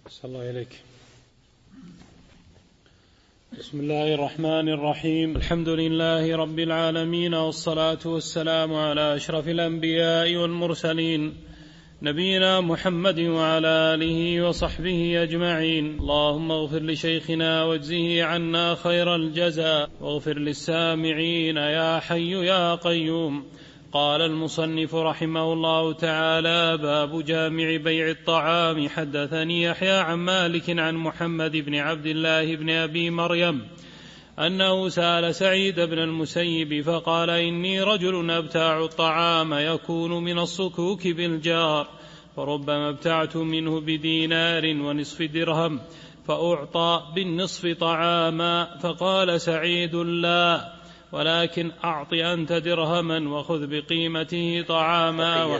صلى الله عليك. بسم الله الرحمن الرحيم. الحمد لله رب العالمين، والصلاة والسلام على أشرف الأنبياء والمرسلين، نبينا محمد وعلى آله وصحبه أجمعين. اللهم اغفر لشيخنا واجزه عنا خير الجزاء، واغفر للسامعين يا حي يا قيوم. قال المصنف رحمه الله تعالى: باب جامع بيع الطعام. حدثني يحيى عن مالك عن محمد بن عبد الله بن أبي مريم أنه سأل سعيد بن المسيب فقال: إني رجل أبتاع الطعام يكون من الصكوك بالجار، فربما ابتعت منه بدينار ونصف درهم فأعطى بالنصف طعاما. فقال سعيد: لا، ولكن أعط أنت درهما وخذ بقيمته طعاما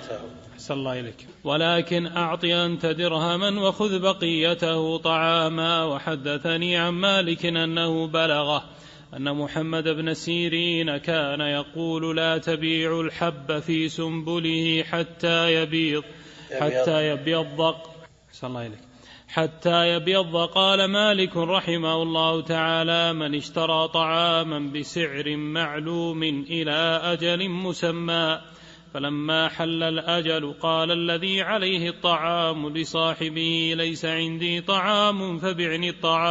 ولكن أعط أنت درهما وخذ بقيته طعاما. وحدثني عن مالك أنه بلغه أن محمد بن سيرين كان يقول: لا تبيع الحب في سنبله حتى يبيض. قال مالك رحمه الله تعالى: من اشترى طعاما بسعر معلوم إلى أجل مسمى، فلما حل الأجل قال الذي عليه الطعام لصاحبه: ليس عندي طعام فبعني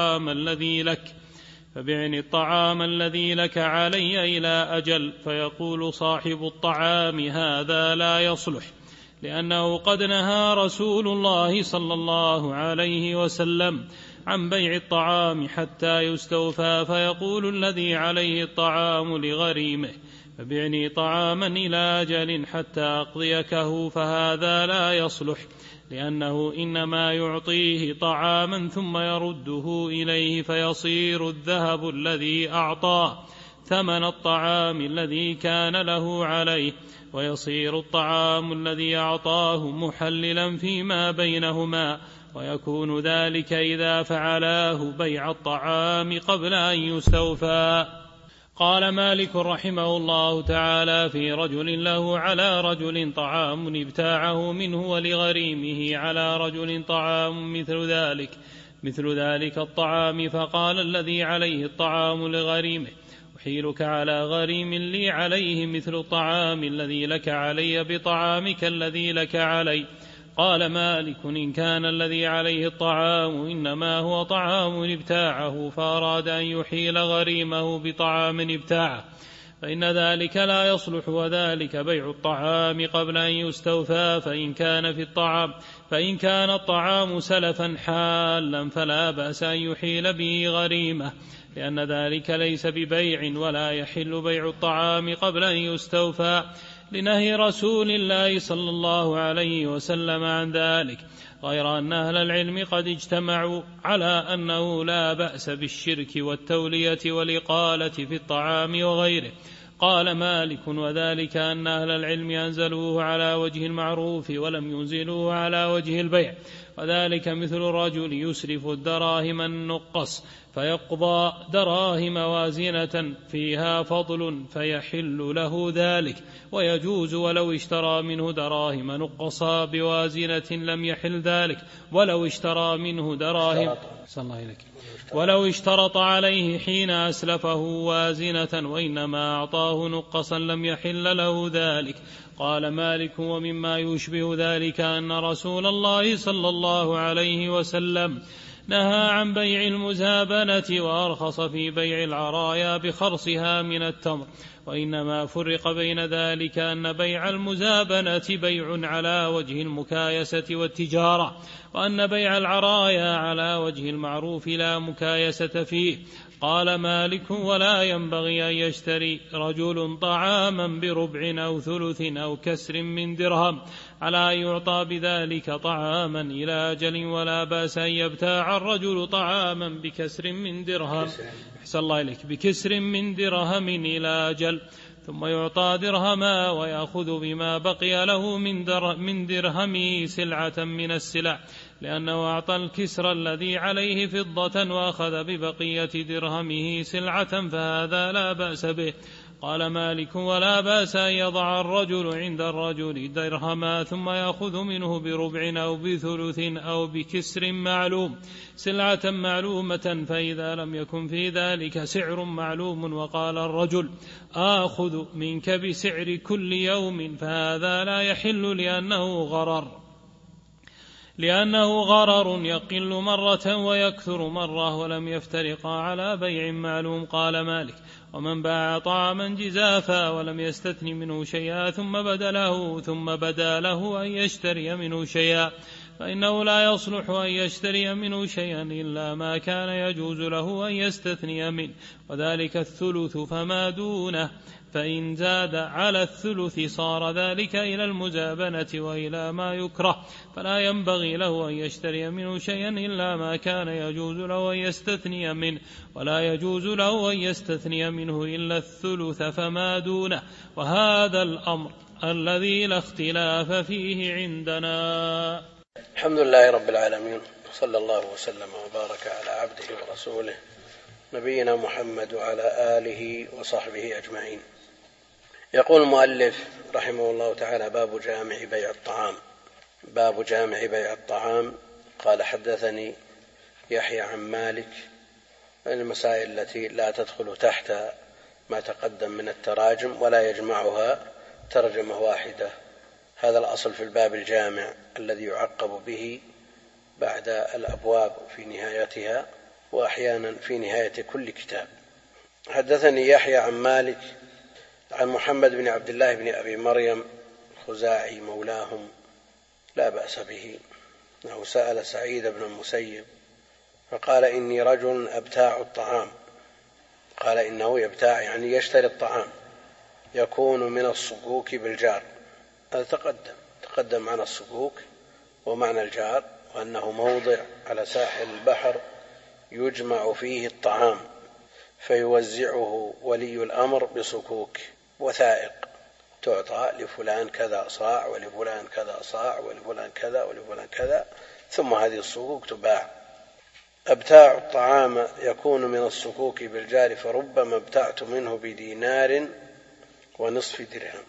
الطعام الذي لك علي إلى أجل. فيقول صاحب الطعام: هذا لا يصلح، لأنه قد نهى رسول الله صلى الله عليه وسلم عن بيع الطعام حتى يستوفى. فيقول الذي عليه الطعام لغريمه: فبعني طعاما إلى أجل حتى أقضيكه، فهذا لا يصلح، لأنه إنما يعطيه طعاما ثم يرده إليه، فيصير الذهب الذي أعطاه ثمن الطعام الذي كان له عليه، ويصير الطعام الذي أعطاه محللا فيما بينهما، ويكون ذلك إذا فعلاه بيع الطعام قبل أن يستوفى. قال مالك رحمه الله تعالى: في رجل له على رجل طعام ابتاعه منه، ولغريمه على رجل طعام مثل ذلك الطعام. فقال الذي عليه الطعام لغريمه: أحيلك على غريم لي عليه مثل الطعام الذي لك علي بطعامك الذي لك علي. قال مالك: إن كان الذي عليه الطعام إنما هو طعام ابتاعه، فأراد أن يحيل غريمه بطعام ابتاعه، فإن ذلك لا يصلح، وذلك بيع الطعام قبل أن يستوفى. فإن كان الطعام سلفا حالا فلا بأس أن يحيل به غريمه، لأن ذلك ليس ببيع، ولا يحل بيع الطعام قبل أن يستوفى، لنهي رسول الله صلى الله عليه وسلم عن ذلك، غير أن أهل العلم قد اجتمعوا على أنه لا بأس بالشرك والتولية والإقالة في الطعام وغيره. قال مالك: وذلك أن أهل العلم أنزلوه على وجه المعروف ولم ينزلوه على وجه البيع، وذلك مثل رجل يسرف الدراهم النقص فيقضى دراهم وازنة فيها فضل فيحل له ذلك، ويجوز ولو اشترى منه دراهم نقصا بوازنة لم يحل ذلك، ولو اشترى منه دراهم ولو اشترط عليه حين أسلفه وازنة وإنما أعطاه نقصا لم يحل له ذلك. قال مالك: ومما يشبه ذلك أن رسول الله صلى الله عليه وسلم نهى عن بيع المزابنة، وأرخص في بيع العرايا بخرصها من التمر، وإنما فرق بين ذلك أن بيع المزابنة بيع على وجه المكايسة والتجارة، وأن بيع العرايا على وجه المعروف لا مكايسة فيه. قال مالك: ولا ينبغي أن يشتري رجل طعاما بربع أو ثلث أو كسر من درهم على أن يعطى بذلك طعاما إلى أجل، ولا بأس أن يبتاع الرجل طعاما بكسر من درهم إلى أجل، ثم يعطى درهما ويأخذ بما بقي له من درهمه سلعة من السلع، لأنه أعطى الكسر الذي عليه فضة وأخذ ببقية درهمه سلعة، فهذا لا بأس به. قال مالك: ولا بأس أن يضع الرجل عند الرجل درهما ثم يأخذ منه بربع أو بثلث أو بكسر معلوم سلعة معلومة، فإذا لم يكن في ذلك سعر معلوم وقال الرجل: آخذ منك بسعر كل يوم، فهذا لا يحل لأنه غرر يقل مرة ويكثر مرة، ولم يفترقا على بيع معلوم. قال مالك: ومن باع طعاما جزافا ولم يستثن منه شيئا ثم بدا له أن يشتري منه شيئا، فإنه لا يصلح أن يشتري منه شيئا إلا ما كان يجوز له أن يستثني منه، وذلك الثلث فما دونه، فإن زاد على الثلث صار ذلك إلى المزابنة وإلى ما يكره، فلا ينبغي له أن يشتري منه شيئا إلا ما كان يجوز له أن يستثني منه، ولا يجوز له أن يستثني منه إلا الثلث فما دونه. وهذا الأمر الذي لا اختلاف فيه عندنا. الحمد لله رب العالمين، صلى الله وسلم وبارك على عبده ورسوله نبينا محمد وعلى آله وصحبه أجمعين. يقول المؤلف رحمه الله تعالى: باب جامع بيع الطعام. قال: حدثني يحيى عن مالك. المسائل التي لا تدخل تحت ما تقدم من التراجم ولا يجمعها ترجمة واحدة. هذا الأصل في الباب الجامع الذي يعقب به بعد الأبواب في نهايتها، وأحيانا في نهاية كل كتاب. حدثني يحيى عن مالك عن محمد بن عبد الله بن أبي مريم الخزاعي مولاهم، لا بأس به، أنه سأل سعيد بن المسيب فقال: إني رجل أبتاع الطعام. قال: إنه يبتاع يعني يشتري الطعام، يكون من الصكوك بالجار. هذا تقدم معنى الصكوك ومعنى الجار، وأنه موضع على ساحل البحر يجمع فيه الطعام فيوزعه ولي الأمر بصكوك وثائق، تعطى لفلان كذا صاع ولفلان كذا صاع ولفلان كذا ولفلان كذا، ثم هذه الصكوك تباع. أبتاع الطعام يكون من الصكوك بالجار، فربما ابتعت منه بدينار ونصف درهم.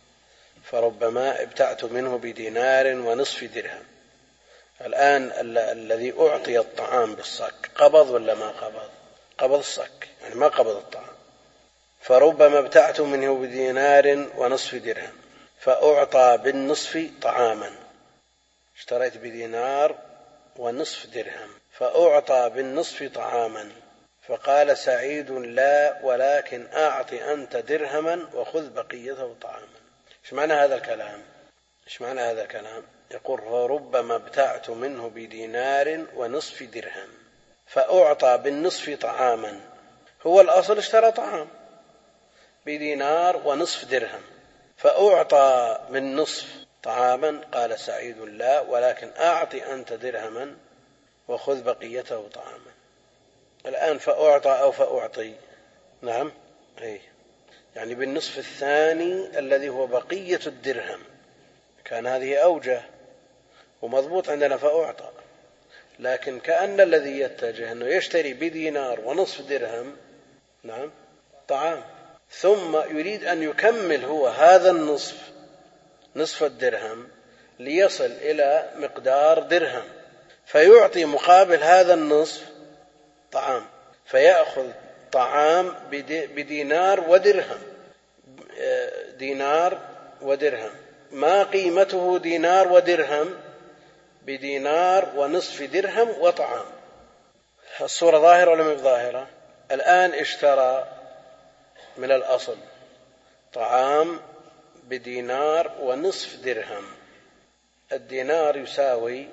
الآن الذي أعطي الطعام بالصك قبض ولا ما قبض؟ قبض الصك، يعني ما قبض الطعام. فربما ابتعت منه بدينار ونصف درهم فأعطى بالنصف طعاما. اشتريت بدينار ونصف درهم فأعطى بالنصف طعاما، فقال سعيد: لا، ولكن أعط أنت درهما وخذ بقيته طعاما. ايش معنى هذا الكلام؟ يقول: فربما ابتعت منه بدينار ونصف درهم فأعطى بالنصف طعاما. هو الأصل اشترى طعام بدينار ونصف درهم فأعطى بالنصف طعاما. قال سعيد: لا، ولكن أعط أنت درهما وخذ بقيته طعاما. الآن فأعطى أو فأعطي؟ نعم، يعني بالنصف الثاني الذي هو بقية الدرهم، كان هذه أوجه ومضبوط عندنا فأعطى، لكن كأن الذي يتجه أنه يشتري بدينار ونصف درهم نعم طعام، ثم يريد أن يكمل هو هذا نصف الدرهم ليصل إلى مقدار درهم، فيعطي مقابل هذا النصف طعام، فيأخذ طعام بدينار ودرهم، دينار ودرهم، ما قيمته دينار ودرهم؟ بدينار ونصف درهم وطعام. الصورة ظاهرة ولا مش ظاهرة؟ الآن اشترى من الأصل طعام بدينار ونصف درهم، الدينار يساوي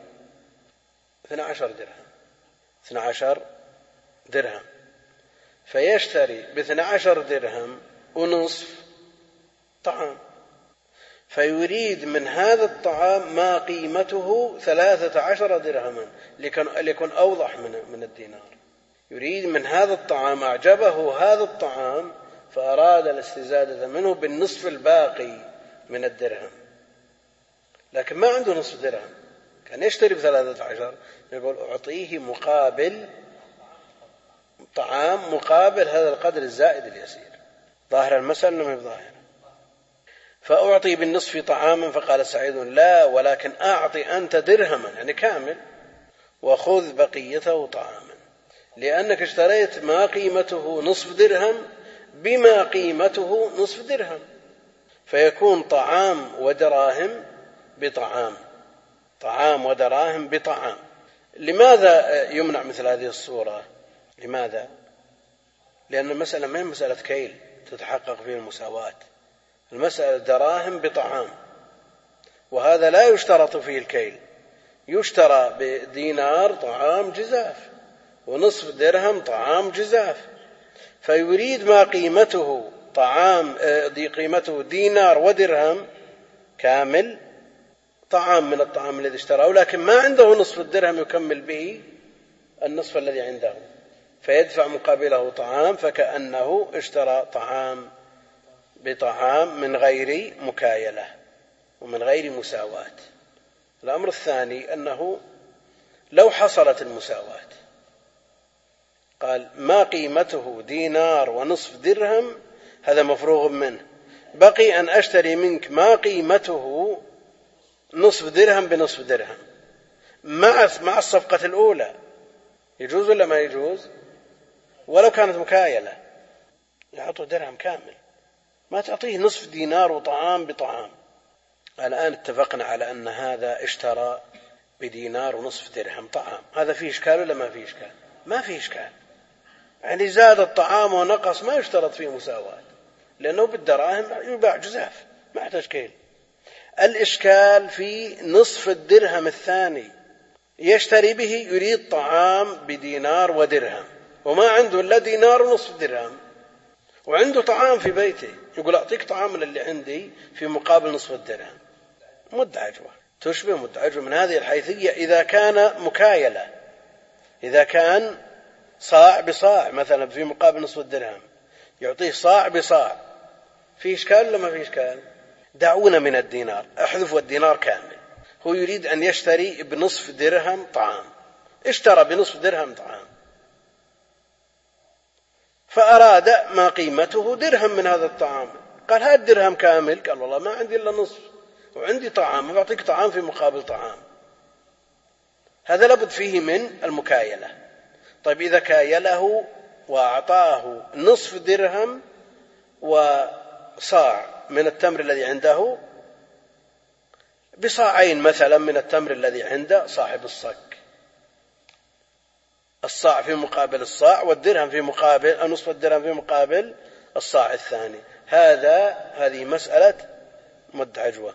12 درهم، فيشتري ب12 درهم ونصف طعام، فيريد من هذا الطعام ما قيمته 13 درهما ليكون أوضح من الدينار. يريد من هذا الطعام، أعجبه هذا الطعام فأراد الاستزادة منه بالنصف الباقي من الدرهم، لكن ما عنده نصف درهم، كان يشتري ب13، يقول أعطيه مقابل طعام مقابل هذا القدر الزائد اليسير. ظاهر المسألة لم يظاهر. فأعطي بالنصف طعاما، فقال سعيد لا، ولكن أعطي أنت درهما يعني كامل وخذ بقيته طعاما، لأنك اشتريت ما قيمته نصف درهم بما قيمته نصف درهم، فيكون طعام ودراهم بطعام، طعام ودراهم بطعام. لماذا يمنع مثل هذه الصورة؟ لماذا؟ لأن المسألة ما هي مسألة كيل تتحقق فيه المساواة، المسألة دراهم بطعام، وهذا لا يشترط فيه الكيل، يشترى بدينار طعام جزاف ونصف درهم طعام جزاف، فيريد ما قيمته طعام قيمته دينار ودرهم كامل، طعام من الطعام الذي اشتراه، لكن ما عنده نصف الدرهم يكمل به النصف الذي عنده، فيدفع مقابله طعام، فكأنه اشترى طعام بطعام من غير مكايلة ومن غير مساواة. الأمر الثاني أنه لو حصلت المساواة، قال ما قيمته دينار ونصف درهم، هذا مفروغ منه، بقي أن أشتري منك ما قيمته نصف درهم بنصف درهم مع الصفقة الأولى، يجوز ولا ما يجوز؟ ولو كانت مكايلة يعطوا درهم كامل، ما تعطيه نصف دينار وطعام بطعام. الآن اتفقنا على أن هذا اشترى بدينار ونصف درهم طعام، هذا فيه إشكال ولا ما فيه إشكال؟ ما فيه إشكال، يعني زاد الطعام ونقص ما يشترط فيه مساواة، لأنه بالدراهم يباع جزاف ما يحتاج كيل. الإشكال في نصف الدرهم الثاني يشتري به، يريد طعام بدينار ودرهم وما عنده إلا دينار ونصف درهم، وعنده طعام في بيته، يقول أعطيك طعام اللي عندي في مقابل نصف الدرهم. مد عجوة، تشبه مد عجوة من هذه الحيثية إذا كان مكايلة، إذا كان صاع بصاع مثلا في مقابل نصف الدرهم يعطيه صاع بصاع، في إشكال ولا ما في إشكال؟ دعونا من الدينار، احذفوا الدينار كامل، هو يريد أن يشتري بنصف درهم طعام، اشترى بنصف درهم طعام، فأراد ما قيمته درهم من هذا الطعام، قال هذا الدرهم كامل، قال والله ما عندي إلا نصف وعندي طعام، أعطيك طعام في مقابل طعام، هذا لابد فيه من المكايلة. طيب إذا كايله وأعطاه نصف درهم وصاع من التمر الذي عنده بصاعين مثلا من التمر الذي عند صاحب الصك، الصاع في مقابل الصاع والدرهم في مقابل نصف الدرهم في مقابل الصاع الثاني، هذه مسألة مد عجوة.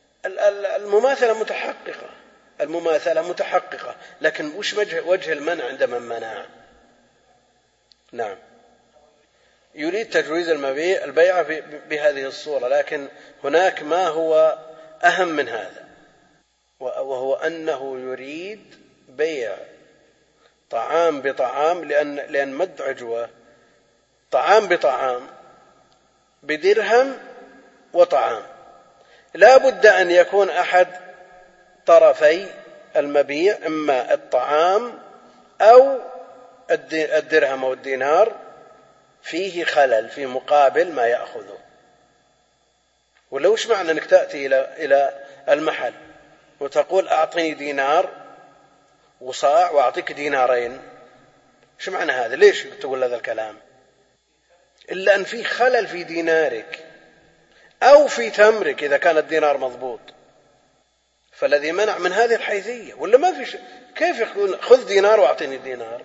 المماثلة متحققة، لكن وش وجه المنع عند من منع؟ نعم، يريد تجويز البيع بهذه الصورة، لكن هناك ما هو أهم من هذا، وهو أنه يريد بيع طعام بطعام، لأن مد عجوة طعام بطعام بدرهم وطعام، لا بد أن يكون أحد طرفي المبيع إما الطعام أو الدرهم أو الدينار فيه خلل في مقابل ما يأخذه. ولا وش معنى أنك تأتي إلى المحل وتقول أعطني دينار وصاع وأعطيك دينارين؟ شو معنى هذا؟ ليش تقول هذا الكلام؟ إلا أن في خلل في دينارك أو في تمرك إذا كان الدينار مضبوط، فالذي منع من هذه الحيثية. ولا ما في كيف يقول خذ دينار وأعطيني دينار؟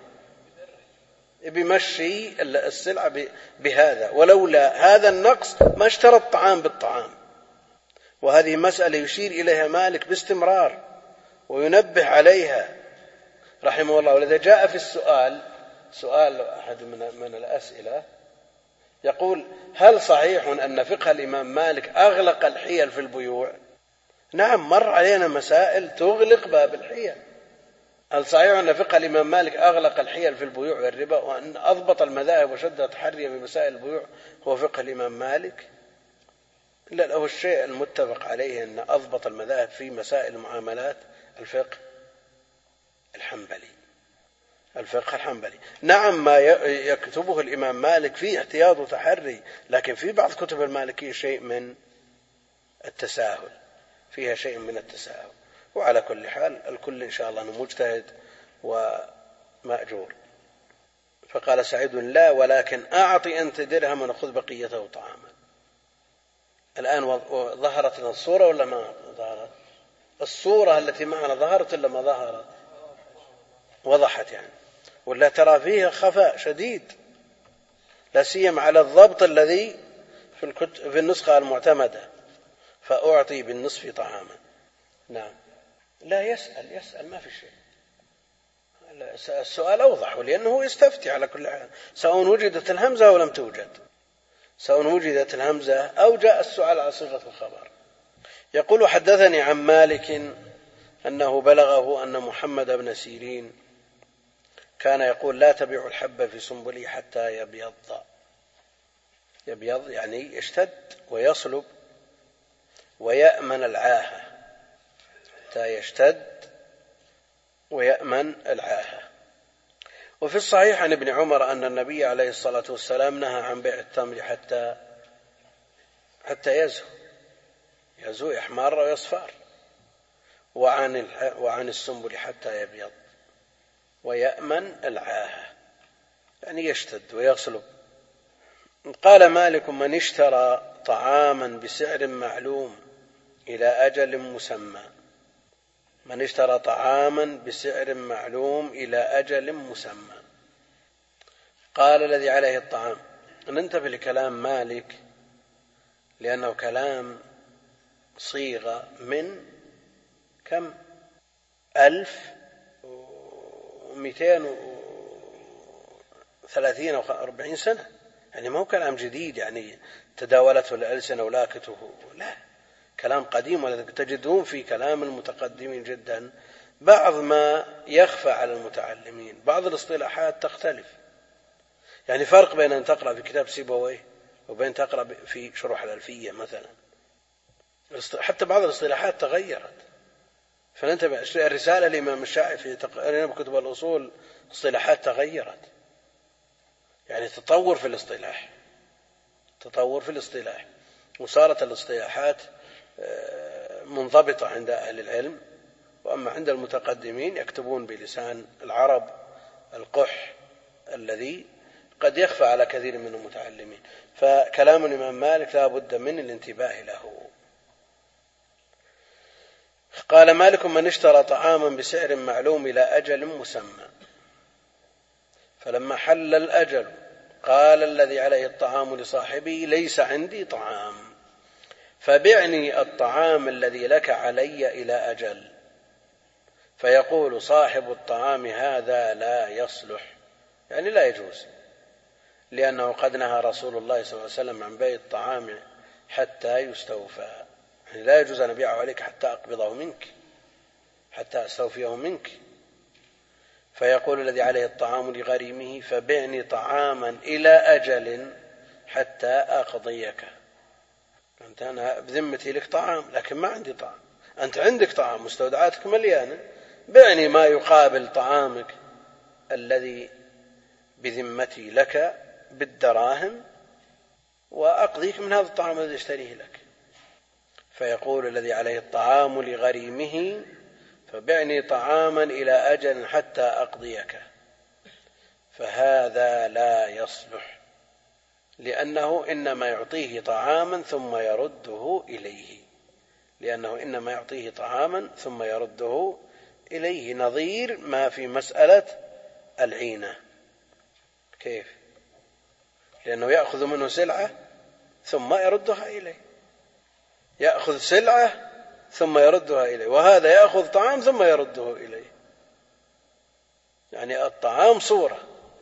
بمشي السلعة بهذا، ولولا هذا النقص ما اشترى الطعام بالطعام. وهذه مسألة يشير إليها مالك باستمرار وينبه عليها رحمه الله. ولذا جاء في سؤال أحد من الأسئلة يقول هل صحيح أن فقه الإمام مالك أغلق الحيل في البيوع؟ نعم، مر علينا مسائل تغلق باب الحيل. هل صحيح أن فقه الإمام مالك أغلق الحيل في البيوع والربا، وأن أضبط المذاهب وشد تحري بمسائل البيوع هو فقه الإمام مالك؟ لا، هو الشيء المتفق عليه أن أضبط المذاهب في مسائل المعاملات الفقه الحنبلي، الفقه الحنبلي. نعم ما يكتبه الإمام مالك فيه احتياط وتحري، لكن في بعض كتب المالكية شيء من التساهل، فيها شيء من التساهل. وعلى كل حال الكل إن شاء الله مجتهد ومأجور. فقال سعيد: لا، ولكن أعطي أنت درهما ونخذ بقيته طعاما. الآن ظهرت الصورة ولا ما ظهرت؟ الصورة التي معنا ظهرت ولا ما ظهرت؟ وضحت يعني، ولا ترى فيها خفاء شديد، لا سيما على الضبط الذي في النسخة المعتمدة: فأعطي بالنصف طعاما. نعم. لا، يسأل ما في شيء. السؤال أوضح، لأنه يستفتي على كل حال، سواء وجدت الهمزة أو لم توجد، سواء وجدت الهمزة أو جاء السؤال على صيغة الخبر. يقول: حدثني عن مالك أنه بلغه أن محمد بن سيرين كان يقول: لا تبيع الحب في سنبله حتى يبيض. يبيض يعني يشتد ويصلب، ويأمن العاهة، حتى يشتد ويأمن العاهة. وفي الصحيح عن ابن عمر أن النبي عليه الصلاة والسلام نهى عن بيع التمر حتى يزهو يحمر ويصفر، وعن السنبل حتى يبيض ويأمن العاهة، يعني يشتد ويصلب. قال مالك: من اشترى طعاما بسعر معلوم إلى أجل مسمى. من اشترى طعاما بسعر معلوم إلى أجل مسمى. قال الذي عليه الطعام. ننتبه لكلام مالك، لأنه كلام صيغة من كم 1230 أو 40 سنة، يعني ما هو كلام جديد يعني تداولته الألسنة ولاكته، لا، كلام قديم. وتجدون في كلام المتقدمين جدا بعض ما يخفى على المتعلمين، بعض الاصطلاحات تختلف. يعني فرق بين أن تقرأ في كتاب سيبويه وبين تقرأ في شروح الألفية مثلا، حتى بعض الاصطلاحات تغيرت. فننتبه، الرسالة الإمام الشافعي في تقريب كتب الأصول اصطلاحات تغيرت، يعني تطور في الاصطلاح، وصارت الاصطلاحات منضبطة عند أهل العلم. وأما عند المتقدمين يكتبون بلسان العرب القح الذي قد يخفى على كثير من المتعلمين. فكلام الإمام مالك لا بد من الانتباه له. قال مالك: من اشترى طعاما بسعر معلوم إلى أجل مسمى، فلما حل الأجل قال الذي عليه الطعام لصاحبه: ليس عندي طعام، فبعني الطعام الذي لك علي إلى أجل. فيقول صاحب الطعام: هذا لا يصلح، يعني لا يجوز، لأنه قد نهى رسول الله صلى الله عليه وسلم عن بيع الطعام حتى يستوفى، يعني لا يجوز أن أبيعه عليك حتى أقبضه منك، حتى أستوفيه منك. فيقول الذي عليه الطعام لغريمه: فبعني طعاما إلى أجل حتى أقضيك. أنت أنا بذمتي لك طعام، لكن ما عندي طعام، أنت عندك طعام، مستودعاتك مليانة، بعني ما يقابل طعامك الذي بذمتي لك بالدراهم، وأقضيك من هذا الطعام الذي اشتريه لك. فيقول الذي عليه الطعام لغريمه: فبعني طعاما إلى أجل حتى أقضيك. فهذا لا يصلح، لأنه إنما يعطيه طعاما ثم يرده إليه، نظير ما في مسألة العينة. كيف؟ لأنه يأخذ منه سلعة ثم يردها إليه، يأخذ سلعة ثم يردها إليه، وهذا يأخذ طعام ثم يرده إليه، يعني الطعام صورة.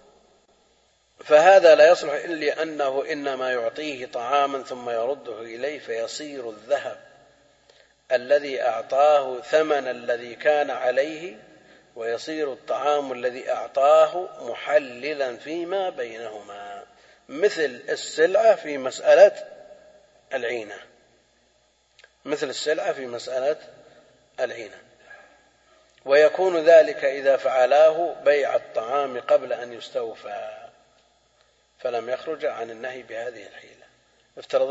فهذا لا يصلح إلا أنه إنما يعطيه طعاما ثم يرده إليه، فيصير الذهب الذي أعطاه ثمن الذي كان عليه، ويصير الطعام الذي أعطاه محللا فيما بينهما، مثل السلعة في مسألة العينة، ويكون ذلك إذا فعلاه بيع الطعام قبل أن يستوفى فلم يخرج عن النهي بهذه الحيلة. افترض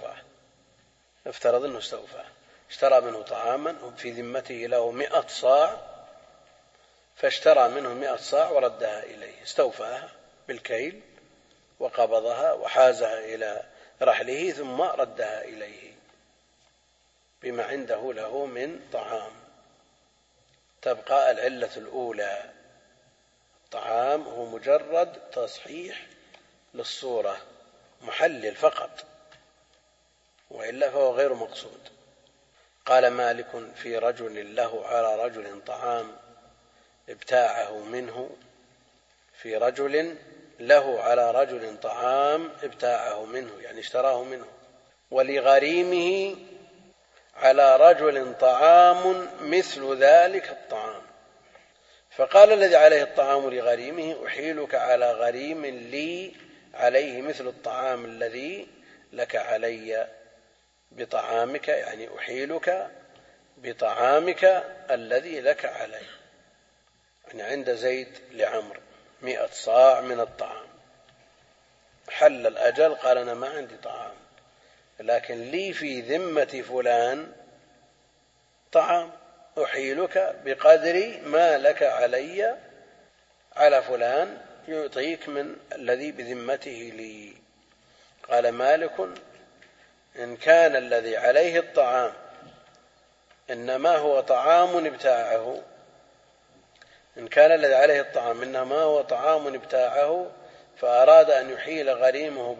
أنه استوفى اشترى منه طعاما في ذمته له 100 صاع، فاشترى منه 100 صاع وردها إليه، استوفاها بالكيل وقبضها وحازها إلى رحله ثم ردها إليه بما عنده له من طعام. تبقى العلة الأولى، الطعام هو مجرد تصحيح للصورة، محلل فقط، وإلا فهو غير مقصود. قال مالك في رجل له على رجل طعام ابتاعه منه، في رجل له على رجل طعام ابتاعه منه يعني اشتراه منه، ولغريمه على رجل طعام مثل ذلك الطعام، فقال الذي عليه الطعام لغريمه أحيلك على غريم لي عليه مثل الطعام الذي لك علي بطعامك، يعني أحيلك بطعامك الذي لك علي. يعني عند زيد لعمر 100 صاع من الطعام، حل الأجل قال أنا ما عندي طعام، لكن لي في ذمة فلان طعام، أحيلك بقدر ما لك علي على فلان يعطيك من الذي بذمته لي. قال مالك إن كان الذي عليه الطعام إنما هو طعام ابتاعه، إن كان الذي عليه الطعام إنما هو طعام ابتاعه فأراد أن يحيل غريمه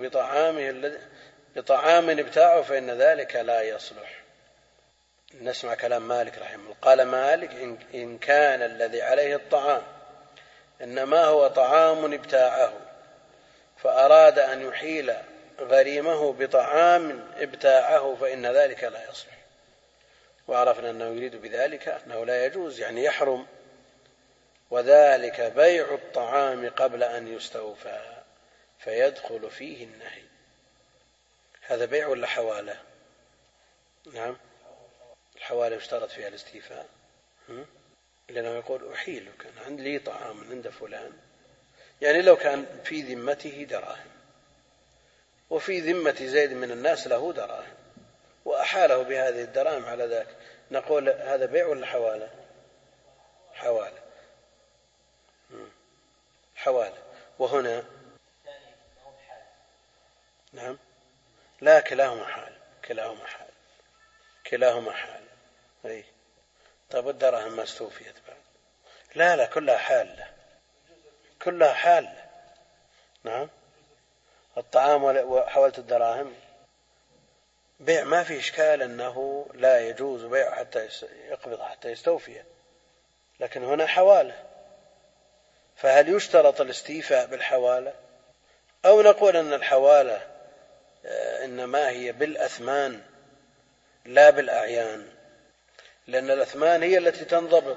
بطعام ابتاعه فإن ذلك لا يصلح. نسمع كلام مالك رحمه الله. قال مالك إن كان الذي عليه الطعام إنما هو طعام ابتاعه فأراد أن يحيل غريمه بطعام ابتاعه فإن ذلك لا يصلح. وعرفنا أنه يريد بذلك أنه لا يجوز، يعني يحرم، وذلك بيع الطعام قبل أن يستوفى فيدخل فيه النهي. هذا بيع ولا حوالة؟ نعم، الحوالة يشترط فيها الاستيفاء، لأنه يقول أحيلك أنا عندي لي طعام عند فلان، يعني لو كان في ذمته دراهم وفي ذمة زيد من الناس له دراهم وأحاله بهذه الدراهم على ذاك، نقول هذا بيع ولا حوالة؟ حوالة. حوالة. وهنا نعم لا، كلاهما حال، كلاهما حال. أي طب الدراهم ما استوفيت بعد؟ لا كلها حال. نعم الطعام وحولت الدراهم بيع، ما في إشكال أنه لا يجوز بيع حتى يقبض حتى يستوفي، لكن هنا حوالة، فهل يشترط الاستيفاء بالحوالة أو نقول أن الحوالة إنما هي بالأثمان لا بالأعيان؟ لأن الأثمان هي التي تنضبط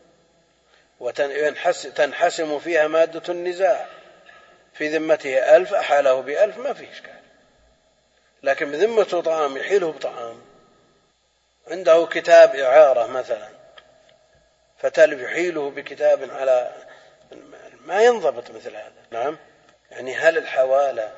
وتنحسم فيها مادة النزاع، في ذمته 1000 أحاله ب1000 ما فيه إشكال، لكن بذمته طعام يحيله بطعام، عنده كتاب إعارة مثلا فتلف يحيله بكتاب على ما ينضبط مثل هذا. نعم يعني هل الحوالة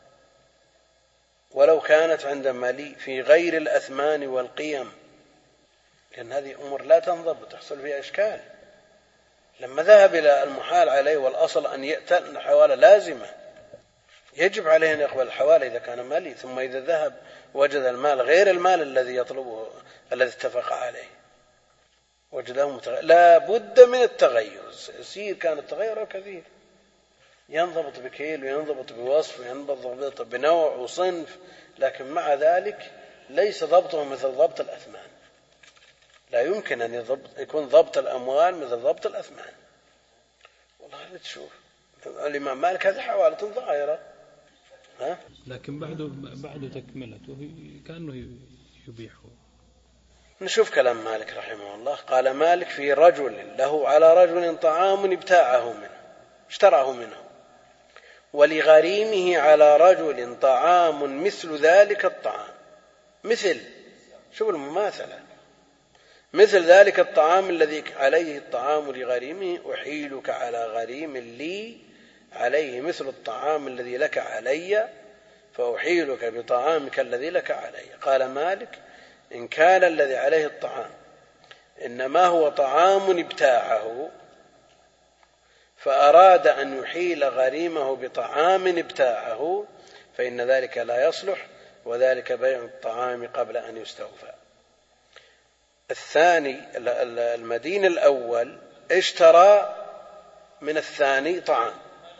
ولو كانت عند مليء في غير الأثمان والقيم، لأن هذه أمور لا تنضبط تحصل فيها إشكال، لما ذهب إلى المحال عليه والأصل أن يأتي الحوالة لازمة يجب عليه أن يقبل الحوالة إذا كان مالي، ثم إذا ذهب وجد المال غير المال الذي يطلبه الذي اتفق عليه وجده لا بد من التغير، يصير كان التغير كثير، ينضبط بكيل وينضبط بوصف وينضبط بنوع وصنف، لكن مع ذلك ليس ضبطه مثل ضبط الأثمان، لا يمكن أن يكون ضبط الأموال مثل ضبط الأثمان. والله لا تشوف الإمام مالك هذه حوالة ظاهرة، لكن بعد تكملته كأنه يبيحه. نشوف كلام مالك رحمه الله. قال مالك في رجل له على رجل طعام ابتاعه منه اشتراه منه، ولغريمه على رجل طعام مثل ذلك الطعام، مثل شوف المماثلة، مثل ذلك الطعام الذي عليه الطعام لغريمه أحيلك على غريم لي عليه مثل الطعام الذي لك علي فأحيلك بطعامك الذي لك علي. قال مالك: إن كان الذي عليه الطعام إنما هو طعام ابتاعه فأراد أن يحيل غريمه بطعام ابتاعه فإن ذلك لا يصلح، وذلك بيع الطعام قبل أن يستوفى. الثاني المدين الأول اشترى من الثاني طعام،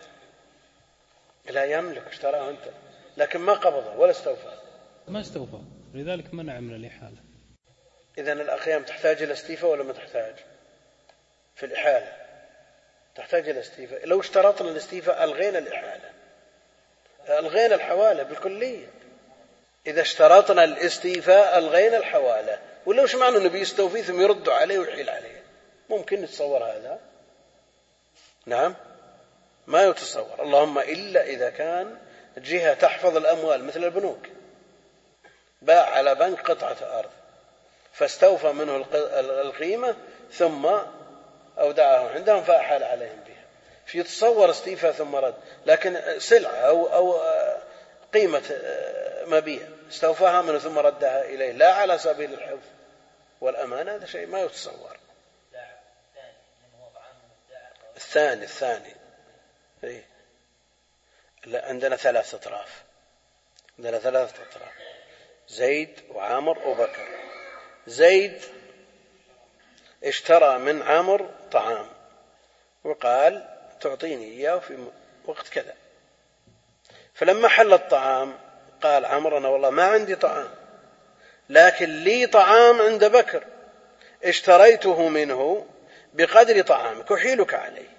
لا يملك، اشتراه أنت لكن ما قبضه ولا استوفى، ما استوفى، لذلك منع من الإحالة. إذن الأخيام تحتاج إلى استيفاء ولا ما تحتاج؟ في الإحالة تحتاج إلى استيفاء. لو اشترطنا الاستيفاء ألغينا الإحالة، ألغينا الحوالة بالكلية. إذا اشترطنا الاستيفاء ألغينا الحوالة. ولا وش معنى النبي يستوفي ثم يرد عليه ويحيل عليه؟ ممكن نتصور هذا؟ نعم ما يتصور، اللهم إلا إذا كان جهة تحفظ الأموال مثل البنوك، باع على بنك قطعة أرض فاستوفى منه القيمة ثم أودعه عندهم فأحال عليهم بها، فيتصور استيفاء ثم رد. لكن سلعة أو قيمة مبيع استوفاها منه ثم ردها إليه لا على سبيل الحفظ والأمانة، هذا شيء ما يتصور. الثاني إيه؟ عندنا ثلاث أطراف، زيد وعامر وبكر. زيد اشترى من عامر طعام وقال تعطيني إياه في وقت كذا، فلما حل الطعام قال عامر أنا والله ما عندي طعام لكن لي طعام عند بكر اشتريته منه بقدر طعامك أحيلك عليه.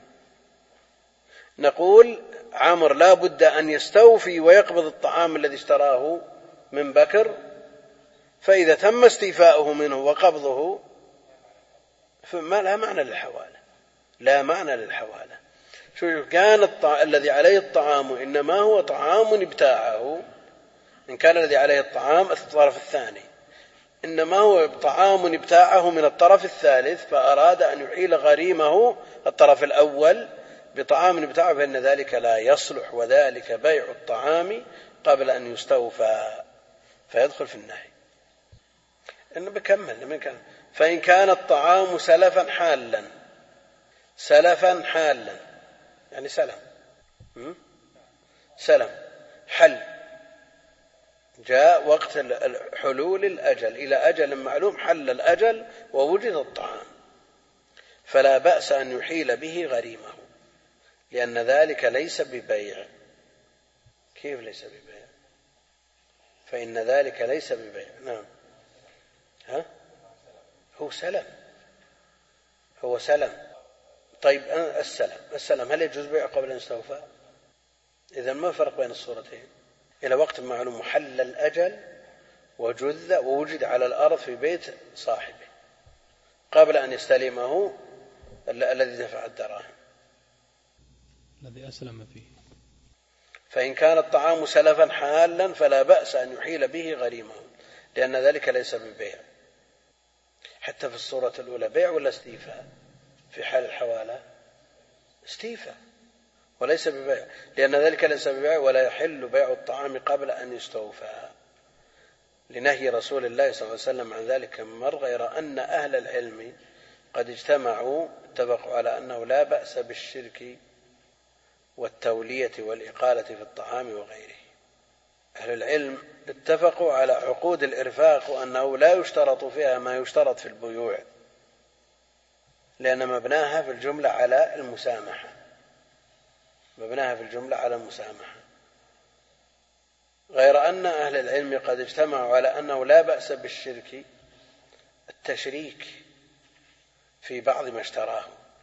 نقول عامر لا بد أن يستوفي ويقبض الطعام الذي اشتراه من بكر، فإذا تم استيفاؤه منه وقبضه فما لا معنى للحوالة، لا معنى للحوالة. كان الذي عليه الطعام إنما هو طعام ابتاعه، إن كان الذي عليه الطعام الطرف الثاني إنما هو طعام ابتاعه من الطرف الثالث فأراد أن يحيل غريمه الطرف الأول بطعام ابتاعه فإن ذلك لا يصلح، وذلك بيع الطعام قبل أن يستوفى فيدخل في النهي. إنه بكمل فإن كان الطعام سلفا حالا يعني سلم حل، جاء وقت حلول الأجل إلى أجل معلوم، حل الأجل ووجد الطعام فلا بأس أن يحيل به غريمه لأن ذلك ليس ببيع. كيف ليس ببيع؟ فإن ذلك ليس ببيع. نعم هو سلم. طيب السلم هل يجوز بيعه قبل أن يستوفى؟ إذن ما الفرق بين الصورتين؟ إلى وقت معلوم محل الأجل وجذ ووجد على الأرض في بيت صاحبه قبل أن يستلمه الذي دفع الدراهم الذي أسلم فيه. فإن كان الطعام سلفا حالا فلا بأس أن يحيل به غريمه لأن ذلك ليس ببيع. حتى في الصورة الأولى بيع ولا استيفاء؟ في حال الحوالة استيفاء وليس ببيع لأن ذلك ليس ببيع، ولا يحل بيع الطعام قبل أن يستوفى لنهي رسول الله صلى الله عليه وسلم عن ذلك مر، غير أن أهل العلم قد اتفقوا على أنه لا بأس بالشرك والتولية والإقالة في الطعام وغيره. أهل العلم اتفقوا على عقود الإرفاق وأنه لا يشترط فيها ما يشترط في البيوع لأن مبناها في الجملة على المسامحة، غير أن أهل العلم قد اجتمعوا على أنه لا بأس بالشرك التشريك في بعض ما اشتراه.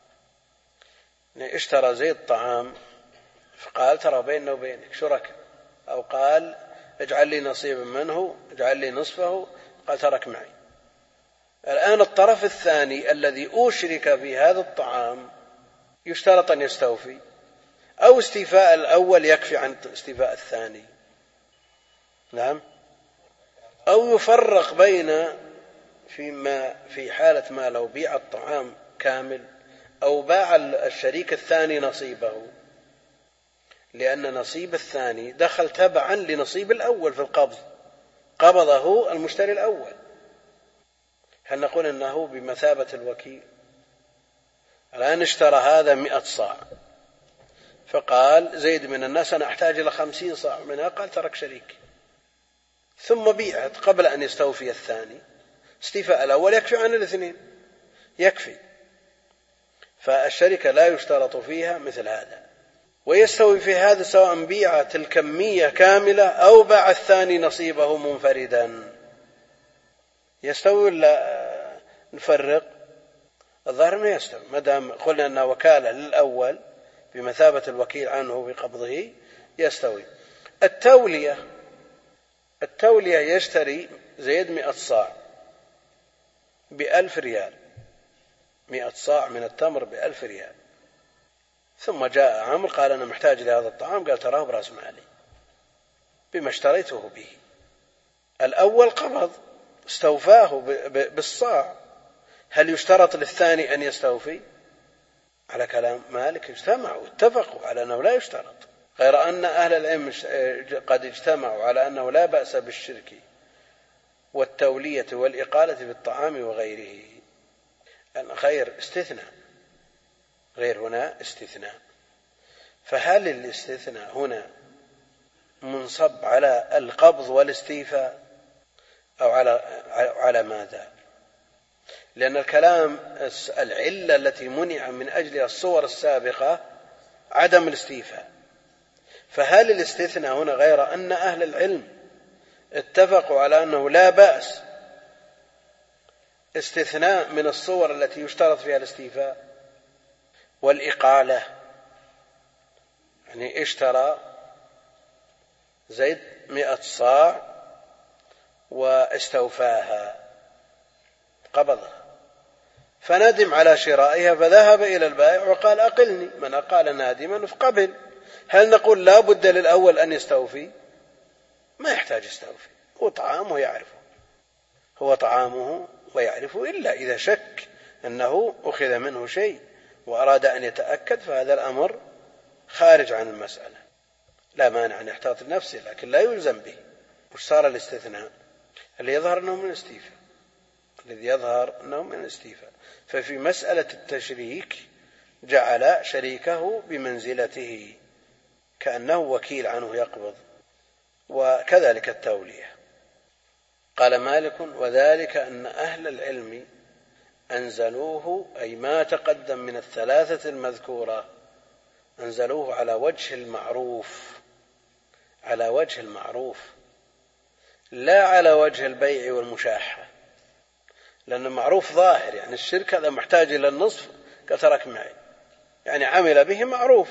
اشترى زيد طعام فقال ترى بيننا وبينك شركاء، أو قال اجعل لي نصيبا منه اجعل لي نصفه، قال ترك معي. الآن الطرف الثاني الذي أشرك في هذا الطعام يشترط أن يستوفي، أو استيفاء الأول يكفي عن استيفاء الثاني. نعم. أو يفرق بين في حالة ما لو بيع الطعام كامل أو باع الشريك الثاني نصيبه، لأن نصيب الثاني دخل تبعا لنصيب الأول في القبض، قبضه المشتري الأول. هل نقول أنه بمثابة الوكيل؟ الآن اشترى هذا 100 صاع، فقال زيد من الناس أنا أحتاج إلى 50 صاع منها، قال ترك شريك، ثم بيعت قبل أن يستوفي الثاني، استيفاء الأول يكفي عن الاثنين، يكفي. فالشركة لا يشترط فيها مثل هذا. ويستوي في هذا سواء بيعت الكمية كاملة أو باع الثاني نصيبه منفردا. يستوي ولا نفرق؟ الظاهر أنه يستوي، ما دام قلنا أنها وكالة للأول بمثابة الوكيل عنه بقبضه، يستوي. التولية يشتري زيد 100 صاع ب1000 ريال، 100 صاع من التمر ب1000 ريال، ثم جاء عمرو قال أنا محتاج لهذا الطعام، قال تراه برأس مالي بما اشتريته به. الأول قبض استوفاه بالصاع، هل يشترط للثاني أن يستوفي؟ على كلام مالك اجتمعوا اتفقوا على أنه لا يشترط، غير أن أهل العلم قد اجتمعوا على أنه لا بأس بالشرك والتولية والإقالة بالطعام وغيره. غير استثناء، غير هنا استثناء. فهل الاستثناء هنا منصب على القبض والاستيفاء أو على ماذا؟ لأن الكلام العلة التي منع من أجلها الصور السابقة عدم الاستيفاء، فهل الاستثناء هنا غير أن أهل العلم اتفقوا على أنه لا بأس استثناء من الصور التي يشترط فيها الاستيفاء والإقالة. يعني اشترى زيد 100 صاع واستوفاها قبضها، فندم على شرائها فذهب إلى البائع وقال أقلني، من أقال نادما فقبل. هل نقول لا بد للأول أن يستوفي؟ ما يحتاج يستوفي، هو طعامه يعرفه، هو طعامه ويعرفه، إلا إذا شك أنه أخذ منه شيء وأراد أن يتأكد، فهذا الأمر خارج عن المسألة، لا مانع أن يحتاط لنفسه لكن لا يلزم به. وش صار الاستثناء؟ اللي يظهر أنه من الاستيفاء، الذي يظهر أنه من الاستيفاء. ففي مسألة التشريك جعل شريكه بمنزلته كأنه وكيل عنه يقبض، وكذلك التولية. قال مالك وذلك أن أهل العلم أنزلوه، أي ما تقدم من الثلاثة المذكورة أنزلوه على وجه المعروف، على وجه المعروف لا على وجه البيع والمشاحة، لأن المعروف ظاهر، يعني الشرك هذا محتاج إلى النصف كترك معي، يعني عمل به معروف،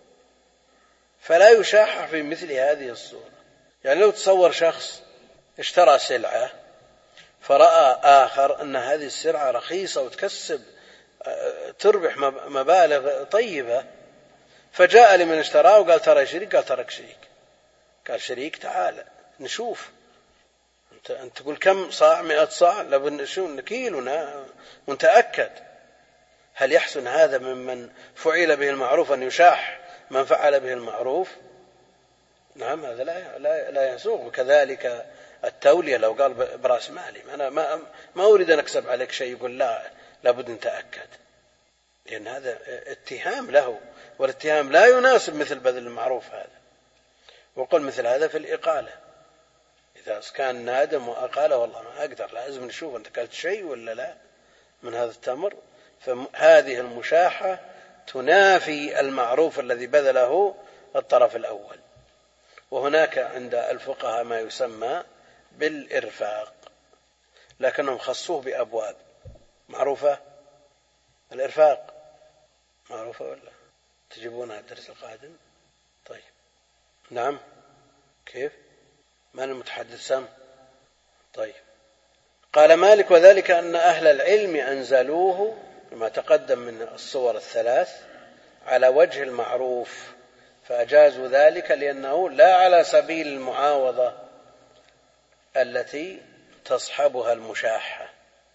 فلا يشاح في مثل هذه الصورة. يعني لو تصور شخص اشترى سلعة فرأى آخر أن هذه السلعة رخيصة وتكسب تربح مبالغ طيبة، فجاء لمن اشتراه وقال ترى شريك، قال ترك شريك، قال شريك تعال نشوف أنت تقول كم صاع؟ 100 صاع، نكيل ونتأكد. هل يحسن هذا ممن فعل به المعروف أن يشاح من فعل به المعروف؟ نعم، هذا لا يسوغ. وكذلك التولية لو قال برأس مالي أنا ما أريد أن أكسب عليك شيء، يقول لا لابد نتأكد، لأن هذا اتهام له، والاتهام لا يناسب مثل بذل المعروف هذا. وقل مثل هذا في الإقالة، إذا كان نادم وأقال والله ما أقدر، لازم نشوف أنت أكلت شيء ولا لا من هذا التمر، فهذه المشاحة تنافي المعروف الذي بذله الطرف الأول. وهناك عند الفقهاء ما يسمى بالإرفاق، لكنهم خصوه بأبواب معروفة. الإرفاق معروفة ولا تجيبونها الدرس القادم؟ طيب نعم، كيف؟ من المتحدث سم؟ طيب. قال مالك وذلك أن أهل العلم أنزلوه بما تقدم من الصور الثلاث على وجه المعروف، فأجازوا ذلك لأنه لا على سبيل المعاوضة التي تصحبها المشاحة،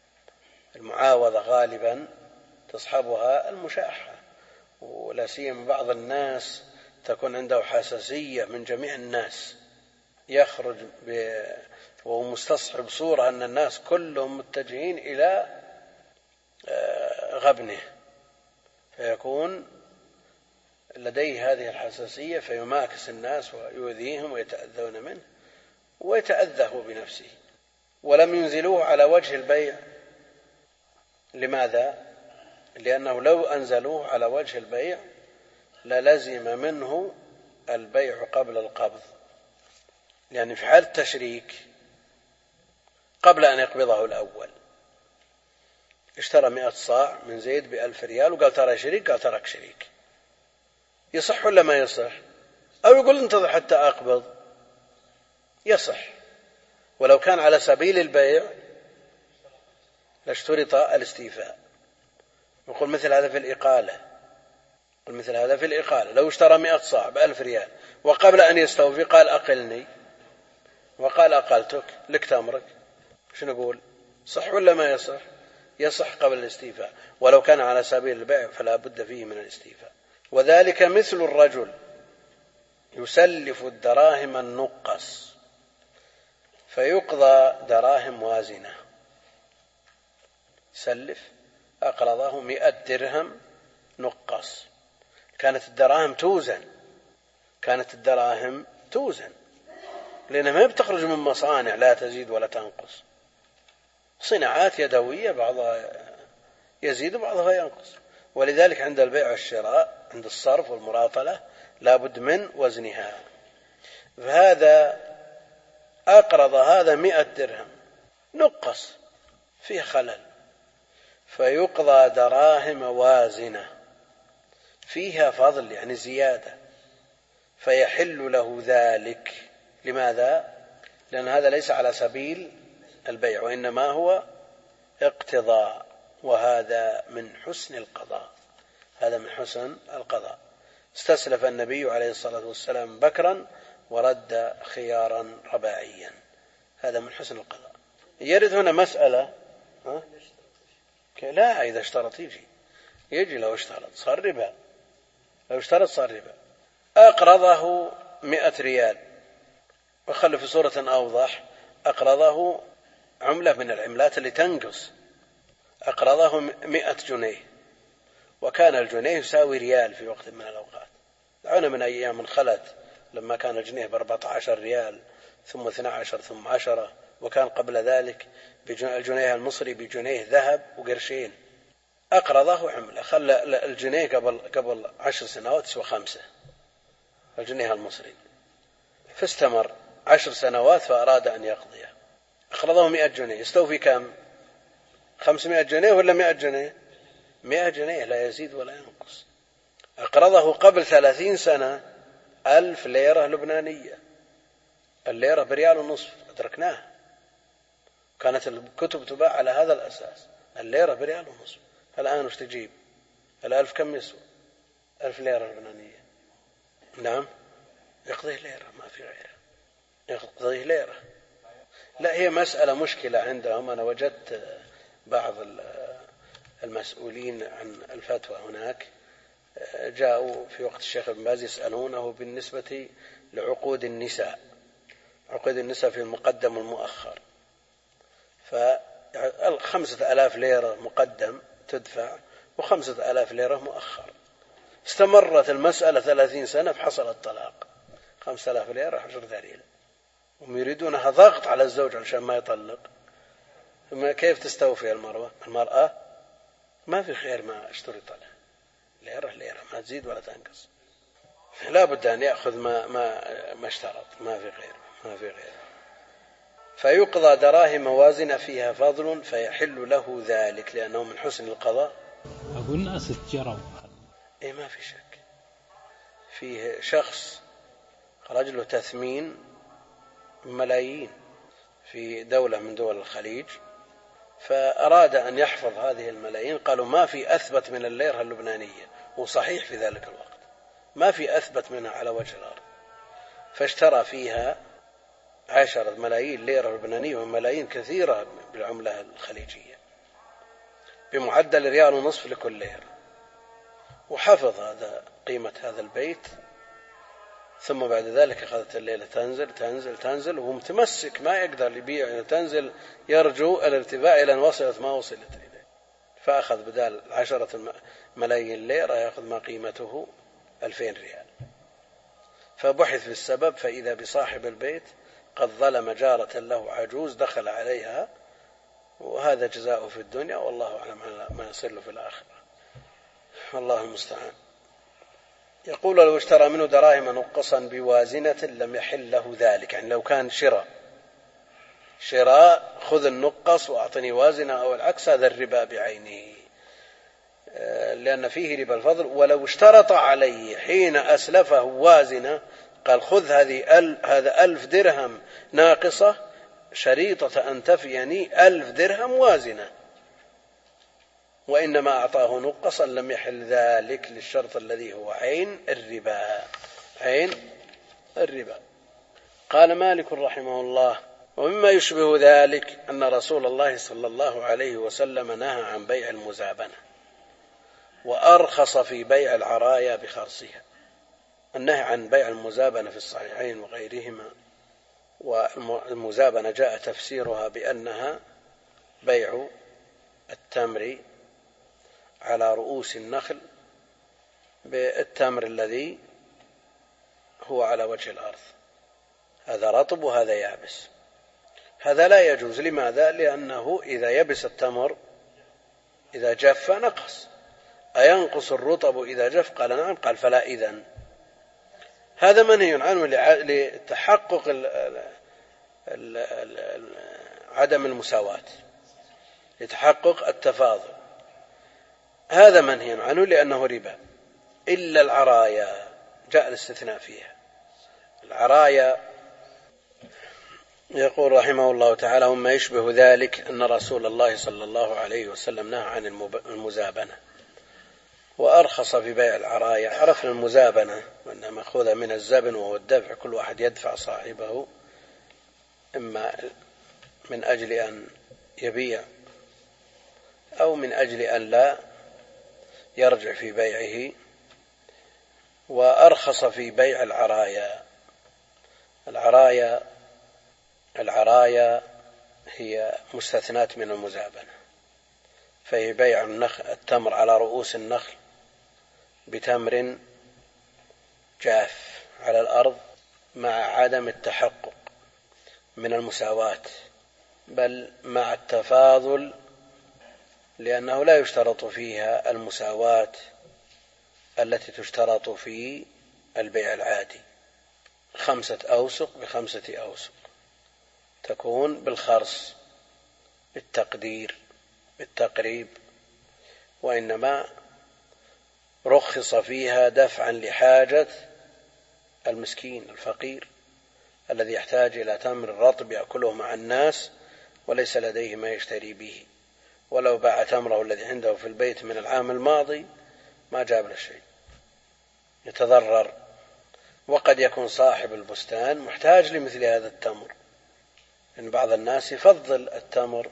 المعاوضة غالبا تصحبها المشاحة، ولا سيما بعض الناس تكون عنده حساسية من جميع الناس، يخرج وهو مستصحب صورة أن الناس كلهم متجهين إلى غبنه، فيكون لديه هذه الحساسية فيماكس الناس ويؤذيهم ويتأذون منه ويتأذى هو بنفسه. ولم ينزلوه على وجه البيع. لماذا؟ لأنه لو أنزلوه على وجه البيع للزم منه البيع قبل القبض، يعني في حال التشريك قبل أن يقبضه الأول اشترى 100 صاع من زيد ب1000 ريال وقال ترى شريك، قال ترك شريك، يصح ولا ما يصح؟ أو يقول انتظر حتى أقبض، يصح. ولو كان على سبيل البيع لاشترط الاستيفاء. يقول مثل هذا في الإقالة، مثل هذا في الإقالة لو اشترى 100 صاع ب1000 ريال وقبل أن يستوفي قال أقلني وقال أقلتك لك تمرك، شنو نقول؟ صح ولا ما يصح؟ يصح قبل الاستيفاء. ولو كان على سبيل البيع فلا بد فيه من الاستيفاء. وذلك مثل الرجل يسلف الدراهم النقص فيقضى دراهم وازنة. سلف أقرضه 100 درهم نقص، كانت الدراهم توزن، لأنها ما بتخرج من مصانع لا تزيد ولا تنقص، صناعات يدوية بعضها يزيد وبعضها ينقص. ولذلك عند البيع والشراء عند الصرف والمراطلة لا بد من وزنها. فهذا أقرض هذا 100 درهم نقص فيه خلل، فيقضى دراهم وازنة فيها فضل يعني زيادة، فيحل له ذلك. لماذا؟ لأن هذا ليس على سبيل البيع وإنما هو اقتضاء، وهذا من حسن القضاء. هذا من حسن القضاء. استسلف النبي عليه الصلاة والسلام بكرا ورد خيارا رباعيا، هذا من حسن القضاء. يرد هنا مسألة لا، إذا اشترط يجي لو اشترط صار ربا، لو اشترط صار ربا. أقرضه 100 ريال، وخلوا في صورة أوضح أقرضه عملة من العملات اللي تنقص، أقرضه 100 جنيه، وكان الجنيه يساوي ريال في وقت من الأوقات. دعونا من أيام خلت لما كان الجنيه ب14 ريال ثم 12 ثم 10، وكان قبل ذلك الجنيه المصري بجنيه ذهب وقرشين. أقرضه عملة، خلى الجنيه قبل 10 سنوات يسوى 5 الجنيه المصري، فاستمر 10 سنوات فأراد أن يقضيه. أقرضه 100 جنيه، يستوفي كم؟ 500 جنيه ولا 100 جنيه؟ 100 جنيه لا يزيد ولا ينقص. أقرضه قبل 30 سنة 1000 ليرة لبنانية، الليرة ب1.5 أدركناها، كانت الكتب تباع على هذا الأساس، الليرة ب1.5. الآن وش تجيب؟ 1000 كم يسوى؟ 1000 ليرة لبنانية. نعم، يقضيه ليرة ما في غيره، يقضيه ليرة. لا، هي مسألة مشكلة عندهم. أنا وجدت بعض المسؤولين عن الفتوى هناك جاءوا في وقت الشيخ ابن باز يسألونه بالنسبة لعقود النساء، عقود النساء في المقدم والمؤخر، ف5000 ليرة مقدم تدفع و5000 ليرة مؤخر. استمرت المسألة 30 سنة فحصل الطلاق، 5000 ليرة حجر ذليل، هم يريدونها ضغط على الزوج عشان ما يطلق. ثم كيف تستوفي المرأة ما في خير ما اشترط لها، ليرة ما تزيد ولا تنقص، لا بد أن يأخذ ما اشترط، ما في غير. فيقضى دراهم وازنة فيها فضل فيحل له ذلك لأنه من حسن القضاء. أقول الناس تجروا ما في شك. فيه شخص خرج له تثمين ملايين في دولة من دول الخليج، فأراد أن يحفظ هذه الملايين. قالوا ما في أثبت من الليرة اللبنانية، وصحيح في ذلك الوقت ما في أثبت منها على وجه الأرض، فاشترى فيها 10 ملايين ليرة لبنانية وملايين كثيرة بالعملة الخليجية. بمعدل 1.5 ريال لكل ليرة، وحفظ هذا قيمة هذا البيت. ثم بعد ذلك أخذت الليلة تنزل تنزل تنزل، وهو متمسك ما يقدر يبيع، تنزل يرجو الارتفاع إلى أن وصلت ما وصلت إليه، فأخذ بدال 10 ملايين ليرة يأخذ ما قيمته 2000 ريال. فبحث في السبب، فإذا بصاحب البيت قد ظلم جارة له عجوز دخل عليها، وهذا جزاؤه في الدنيا، والله أعلم ما يصل له في الآخرة، والله المستعان. يقول: لو اشترى منه دراهم نقصا بوازنة لم يحل له ذلك. يعني لو كان شراء خذ النقص وأعطني وازنة أو العكس، هذا الربا بعينه، لأن فيه ربا الفضل. ولو اشترط عليه حين أسلفه وازنة، قال خذ هذا 1000 درهم ناقصة شريطة أن تفيني 1000 درهم وازنة، وإنما أعطاه نقصا، لم يحل ذلك للشرط الذي هو عين الربا. قال مالك رحمه الله: ومما يشبه ذلك أن رسول الله صلى الله عليه وسلم نهى عن بيع المزابنة، وأرخص في بيع العرايا بخرصها. النهي عن بيع المزابنة في الصحيحين وغيرهما، والمزابنة جاء تفسيرها بأنها بيع التمر على رؤوس النخل بالتمر الذي هو على وجه الأرض، هذا رطب وهذا يابس. هذا لا يجوز. لماذا؟ لأنه إذا يبس التمر إذا جف نقص. أينقص الرطب إذا جف؟ قال نعم. قال فلا إذن. هذا منهي عنه لتحقق عدم المساواة، لتحقق التفاضل. هذا منهي عنه لأنه ربا، إلا العرايا جاء الاستثناء فيها. العرايا يقول رحمه الله تعالى: وما يشبه ذلك أن رسول الله صلى الله عليه وسلم نهى عن المزابنة وأرخص في بيع العرايا. عرفنا المزابنة وأنها مأخوذة من الزبن وهو الدفع، كل واحد يدفع صاحبه إما من أجل أن يبيع أو من أجل أن لا يرجع في بيعه. وأرخص في بيع العرايا هي مستثنات من المزابنة، فهي بيع التمر على رؤوس النخل بتمر جاف على الأرض مع عدم التحقق من المساواة، بل مع التفاضل، لأنه لا يشترط فيها المساواة التي تشترط في البيع العادي. 5 أوسق ب5 أوسق تكون بالخرص بالتقدير بالتقريب، وإنما رخص فيها دفعا لحاجة المسكين الفقير الذي يحتاج إلى تمر رطب يأكله مع الناس وليس لديه ما يشتري به، ولو باع تمره الذي عنده في البيت من العام الماضي ما جاب له شيء، يتضرر. وقد يكون صاحب البستان محتاج لمثل هذا التمر، إن بعض الناس يفضل التمر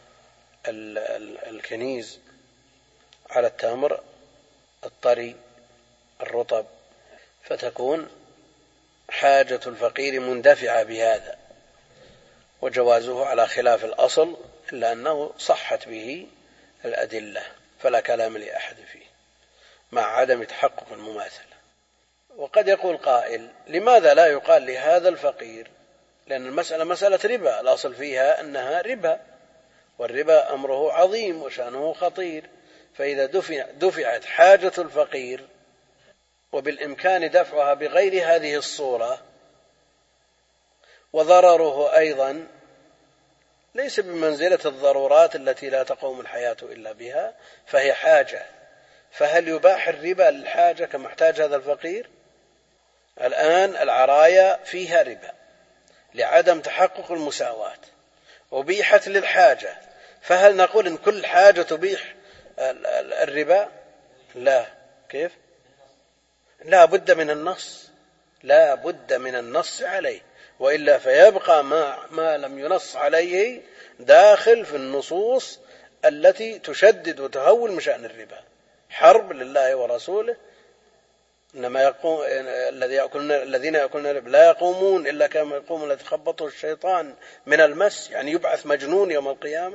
الكنيز على التمر الطري الرطب، فتكون حاجة الفقير مندفعة بهذا، وجوازه على خلاف الأصل، إلا أنه صحت به الأدلة فلا كلام لأحد فيه مع عدم تحقق المماثلة. وقد يقول قائل: لماذا لا يقال لهذا الفقير؟ لأن المسألة مسألة ربا، الأصل فيها أنها ربا، والربا أمره عظيم وشأنه خطير، فإذا دفعت حاجة الفقير وبالإمكان دفعها بغير هذه الصورة، وضرره أيضا ليس بمنزلة الضرورات التي لا تقوم الحياة إلا بها، فهي حاجة، فهل يباح الربا للحاجة كما احتاج هذا الفقير؟ الآن العرايا فيها ربا لعدم تحقق المساواة، أبيحت للحاجة، فهل نقول إن كل حاجة تبيح الربا؟ لا. كيف؟ لا بد من النص عليه، وإلا فيبقى ما لم ينص عليه داخل في النصوص التي تشدد وتهول من شأن الربا، حرب لله ورسوله. إنما يقوم الذين يأكلون الربا لا يقومون إلا كما يقوم الذي خبطه الشيطان من المس، يعني يبعث مجنون يوم القيامة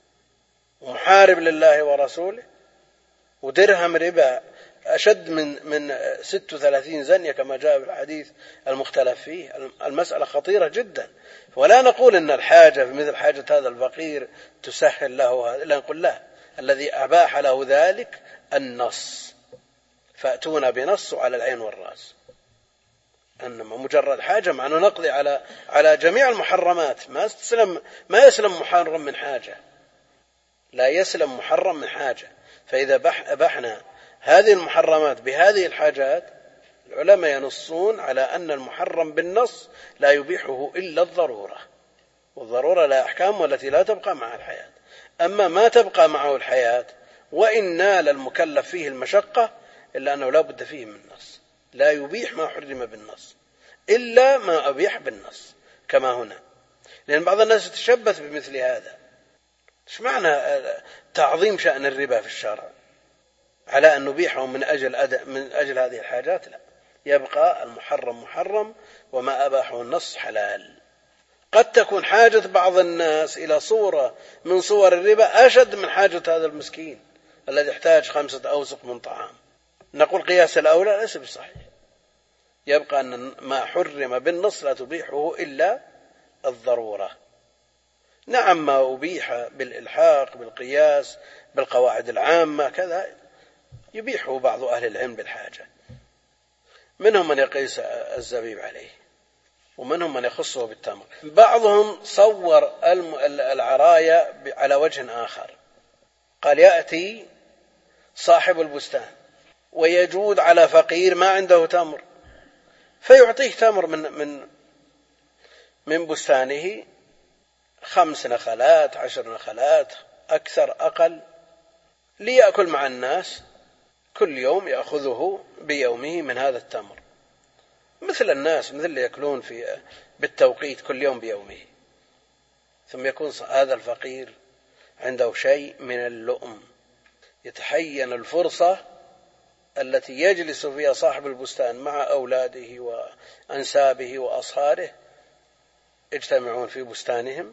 ومحارب لله ورسوله. ودرهم ربا أشد من 36 زنية كما جاء في الحديث المختلف فيه. المسألة خطيرة جدا. ولا نقول إن الحاجة في مثل حاجة هذا الفقير تسهل له هذا، لا نقول لا، الذي أباح له ذلك النص، فأتونا بنص على العين والرأس. أنما مجرد حاجة معنى نقضي على جميع المحرمات. ما يسلم محرم من حاجة، لا يسلم محرم من حاجة. فإذا أبحنا هذه المحرمات بهذه الحاجات، العلماء ينصون على أن المحرم بالنص لا يبيحه إلا الضرورة، والضرورة لا أحكام والتي لا تبقى مع الحياة. أما ما تبقى معه الحياة وإن نال المكلف فيه المشقة إلا أنه لا بد فيه من النص، لا يبيح ما حرم بالنص إلا ما أبيح بالنص كما هنا. لأن بعض الناس يتشبث بمثل هذا. إيش معنى تعظيم شأن الربا في الشرع على أن نبيحه من أجل هذه الحاجات؟ لا، يبقى المحرم محرم وما أباحه النص حلال. قد تكون حاجة بعض الناس إلى صورة من صور الربا أشد من حاجة هذا المسكين الذي يحتاج 5 أوسق من طعام. نقول قياس الأولى ليس بصحيح. يبقى أن ما حرم بالنص لا تبيحه إلا الضرورة. نعم، ما أبيح بالإلحاق بالقياس بالقواعد العامة كذا يبيحه بعض أهل العلم بالحاجة. منهم من يقيس الزبيب عليه، ومنهم من يخصه بالتمر. بعضهم صور العرايا على وجه آخر، قال يأتي صاحب البستان ويجود على فقير ما عنده تمر، فيعطيه تمر من بستانه 5 نخلات 10 نخلات أكثر أقل، ليأكل مع الناس كل يوم، يأخذه بيومه من هذا التمر، مثل الناس، مثل اللي يأكلون بالتوقيت كل يوم بيومه. ثم يكون هذا الفقير عنده شيء من اللؤم، يتحين الفرصة التي يجلس فيها صاحب البستان مع أولاده وأنسابه وأصهاره، يجتمعون في بستانهم،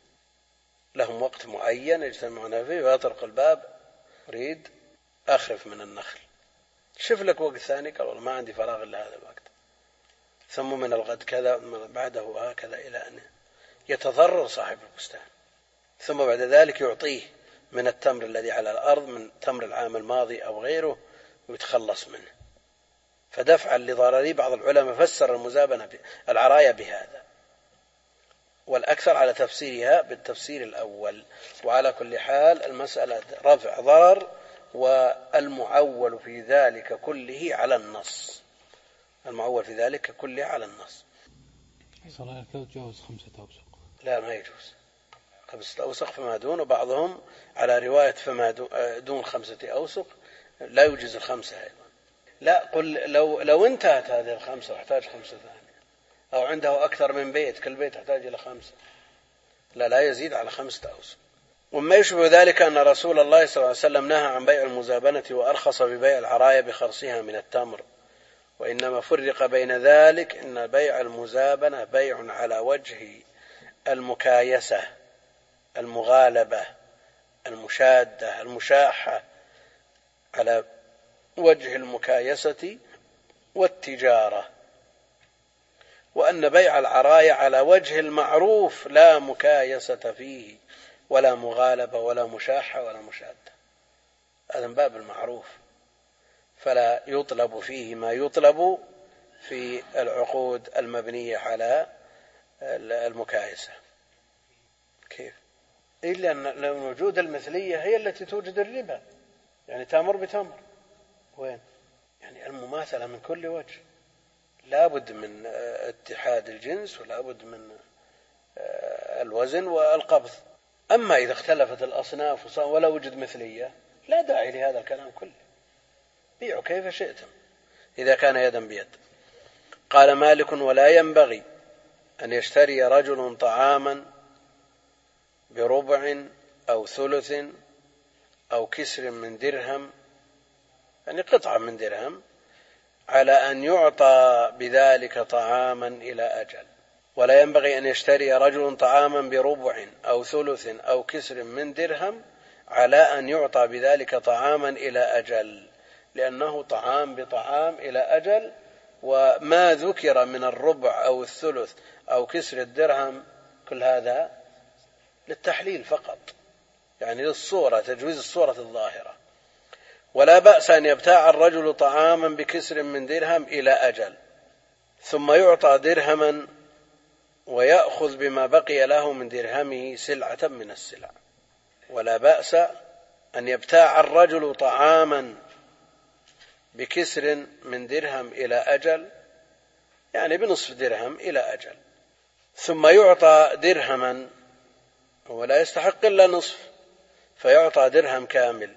لهم وقت معين يجتمعون فيه، ويطرق الباب: أريد أخرف من النخل، شوف لك وقت ثاني. قال والله ما عندي فراغ إلا هذا الوقت. ثم من الغد كذا، بعده هكذا، إلى أن يتضرر صاحب البستان. ثم بعد ذلك يعطيه من التمر الذي على الأرض، من تمر العام الماضي أو غيره، ويتخلص منه. فدفعا لضرره بعض العلماء فسر المزابنة العرايا بهذا، والأكثر على تفسيرها بالتفسير الأول. وعلى كل حال المسألة رفع ضرر، والمعول في ذلك كله على النص. المعول في ذلك كله على النص. صلاة تجاوز 5 أوسق؟ لا، ما يجوز 5 أوسق فما دون. وبعضهم على رواية فما دون 5 أوسق لا يجوز 5 أيضا. لا، قل لو انتهت هذه 5 واحتاج 5 ثانية، أو عنده أكثر من بيت، كل بيت يحتاج إلى 5، لا يزيد على 5 أوسق. وما يشبه ذلك أن رسول الله صلى الله عليه وسلم نهى عن بيع المزابنة وأرخص ببيع العرايا بخرصها من التمر، وإنما فرق بين ذلك إن بيع المزابنة بيع على وجه المكايسة، المغالبة، المشادة، المشاحة، على وجه المكايسة والتجارة، وأن بيع العرايا على وجه المعروف لا مكايسة فيه ولا مغالبة ولا مشاحة ولا مشادة. هذا من باب المعروف، فلا يطلب فيه ما يطلب في العقود المبنية على المكايسة. كيف؟ إلا أن وجود المثلية هي التي توجد الربا، يعني تمر بتمر. وين؟ يعني المماثلة من كل وجه، لا بد من اتحاد الجنس، ولا بد من الوزن والقبض. أما إذا اختلفت الأصناف ولا وجد مثلية، لا داعي لهذا الكلام كله، بيعوا كيف شئتم إذا كان يدا بيد. قال مالك: ولا ينبغي أن يشتري رجل طعاما بربع أو ثلث أو كسر من درهم، يعني قطعة من درهم، على أن يعطى بذلك طعاما إلى أجل. ولا ينبغي أن يشتري رجل طعاما بربع أو ثلث أو كسر من درهم على أن يعطى بذلك طعاما إلى أجل، لأنه طعام بطعام إلى أجل. وما ذكر من الربع أو الثلث أو كسر الدرهم كل هذا للتحليل فقط، يعني للصورة، تجويز الصورة الظاهرة. ولا بأس أن يبتاع الرجل طعاما بكسر من درهم إلى أجل ثم يعطى درهما ويأخذ بما بقي له من درهمه سلعة من السلع. ولا بأس أن يبتاع الرجل طعاما بكسر من درهم إلى أجل، يعني بنصف درهم إلى أجل، ثم يعطى درهما ولا يستحق إلا نصف، فيعطى درهم كامل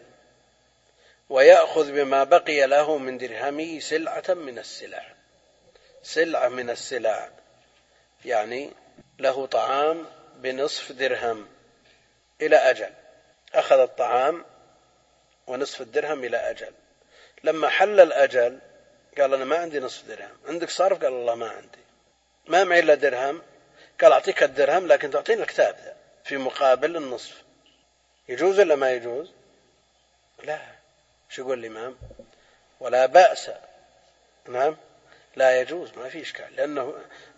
ويأخذ بما بقي له من درهمه سلعة من السلع. سلعة من السلع يعني له طعام بنصف درهم إلى أجل، أخذ الطعام ونصف الدرهم إلى أجل. لما حل الأجل قال أنا ما عندي نصف درهم، عندك صرف؟ قال الله ما عندي، ما معي إلا درهم. قال أعطيك الدرهم لكن تعطيني الكتاب ذا في مقابل النصف. يجوز ولا ما يجوز؟ لا. شو يقول الإمام؟ ولا بأس. نعم لا يجوز، ما في إشكال، لأنه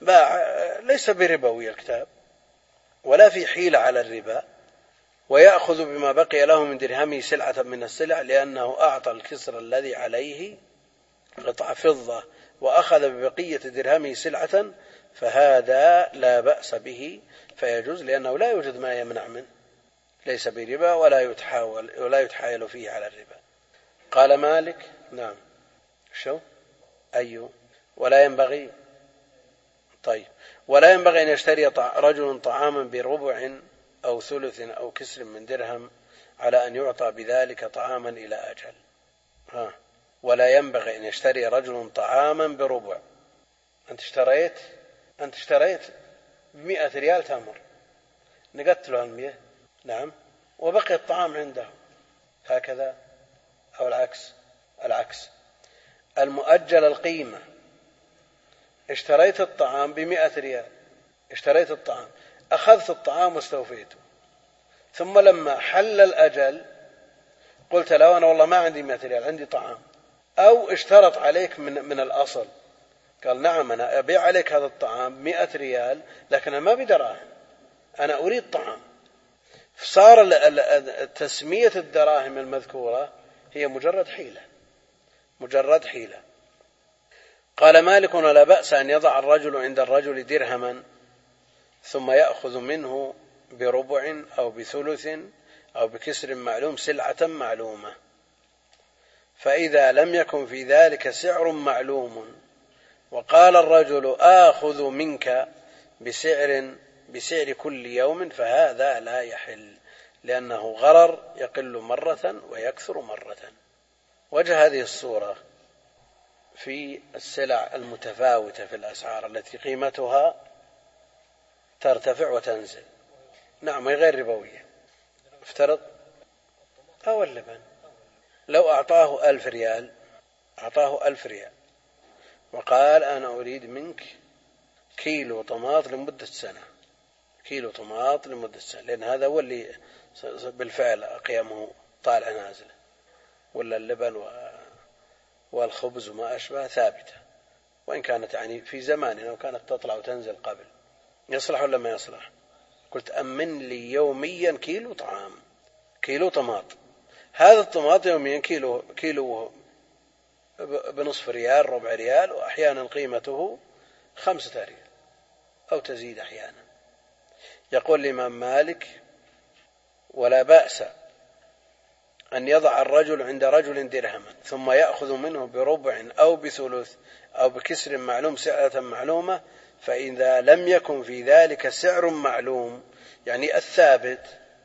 ليس بربوي الكتاب ولا في حيلة على الربا. ويأخذ بما بقي له من درهمه سلعة من السلع، لأنه أعطى الكسر الذي عليه قطع فضة وأخذ ببقية درهمه سلعة، فهذا لا بأس به فيجوز، لأنه لا يوجد ما يمنع منه، ليس بربا ولا يتحايل فيه على الربا. قال مالك نعم شو أيوه ولا ينبغي. طيب ولا ينبغي أن يشتري رجل طعاما بربع أو ثلث أو كسر من درهم على أن يعطى بذلك طعاما إلى أجل. ولا ينبغي أن يشتري رجل طعاما بربع. أنت اشتريت 100 ريال تمر، نقدت له 100 نعم، وبقي الطعام عنده، هكذا أو العكس. المؤجل القيمة، اشتريت الطعام 100 ريال، اشتريت الطعام، أخذت الطعام واستوفيته، ثم لما حل الأجل قلت له أنا والله ما عندي 100 ريال، عندي طعام. أو اشترط عليك من الأصل، قال نعم أنا أبيع عليك هذا الطعام 100 ريال لكن أنا ما بدراهم، أنا أريد طعام. صار تسمية الدراهم المذكورة هي مجرد حيلة. قال مالك ولا بأس أن يضع الرجل عند الرجل درهما ثم يأخذ منه بربع أو بثلث أو بكسر معلوم سلعة معلومة، فإذا لم يكن في ذلك سعر معلوم وقال الرجل آخذ منك بسعر كل يوم فهذا لا يحل، لأنه غرر يقل مرة ويكثر مرة. وجه هذه الصورة في السلع المتفاوتة في الأسعار التي قيمتها ترتفع وتنزل، نعم غير ربوية. افترض أو اللبن لو أعطاه 1000 ريال، وقال أنا أريد منك كيلو طماط لمدة سنة، لأن هذا هو اللي بالفعل قيمه طالع نازل، ولا اللبن والخبز وما أشبه ثابتة، وإن كانت يعني في زماننا وكانت تطلع وتنزل قبل. يصلح ولا ما يصلح؟ قلت أمن لي يوميا كيلو طماط، هذا الطماط يوميا كيلو بنصف ريال، ربع ريال، وأحيانا قيمته 5 ريال أو تزيد أحيانا. يقول الإمام مالك ولا بأس أن يضع الرجل عند رجل درهما ثم يأخذ منه بربع أو بثلث أو بكسر معلوم سعة معلومة، فإذا لم يكن في ذلك سعر معلوم، يعني الثابت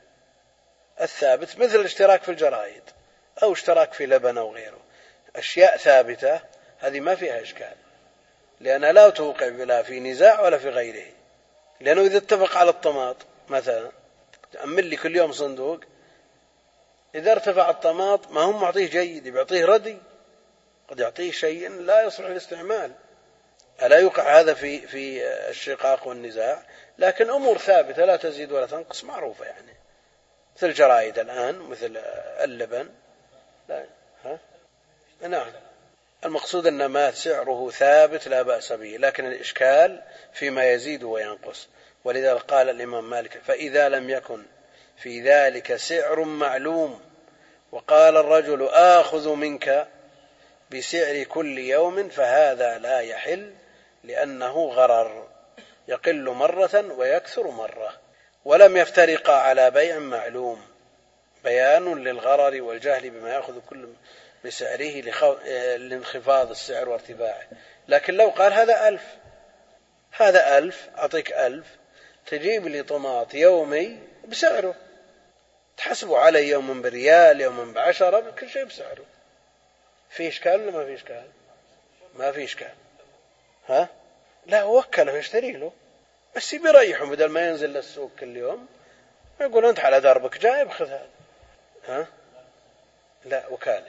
مثل الاشتراك في الجرائد أو اشتراك في لبن أو غيره، أشياء ثابتة هذه ما فيها إشكال، لأنها لا توقع لا في نزاع ولا في غيره. لأنه إذا اتفق على الطماط مثلا، تأمل لي كل يوم صندوق، إذا ارتفع الطماط ما هم معطيه جيد، بيعطيه ردي، قد يعطيه شيء لا يصلح للاستعمال. ألا يوقع هذا في الشقاق والنزاع؟ لكن أمور ثابتة لا تزيد ولا تنقص معروفة، يعني مثل الجرائد الآن، مثل اللبن. لا. نعم، المقصود أن ما سعره ثابت لا بأس به، لكن الإشكال فيما يزيد وينقص. ولذا قال الإمام مالك: فإذا لم يكن في ذلك سعر معلوم وقال الرجل آخذ منك بسعر كل يوم فهذا لا يحل، لأنه غرر يقل مرة ويكثر مرة، ولم يفترقا على بيع معلوم، بيان للغرر والجهل بما يأخذ كل بسعره لانخفاض السعر وارتفاعه. لكن لو قال هذا 1000 أعطيك 1000 تجيب لي طماط يومي بسعره، تحسبه علي يوم بريال يوم ب10، كل شيء بسعره، في إشكال ولا ما في إشكال؟ ما في إشكال. لا، وكله يشتري له، بس بيريحه بدل ما ينزل للسوق كل يوم، يقول أنت على دربك جايب خذ هذا. لا، وكالة.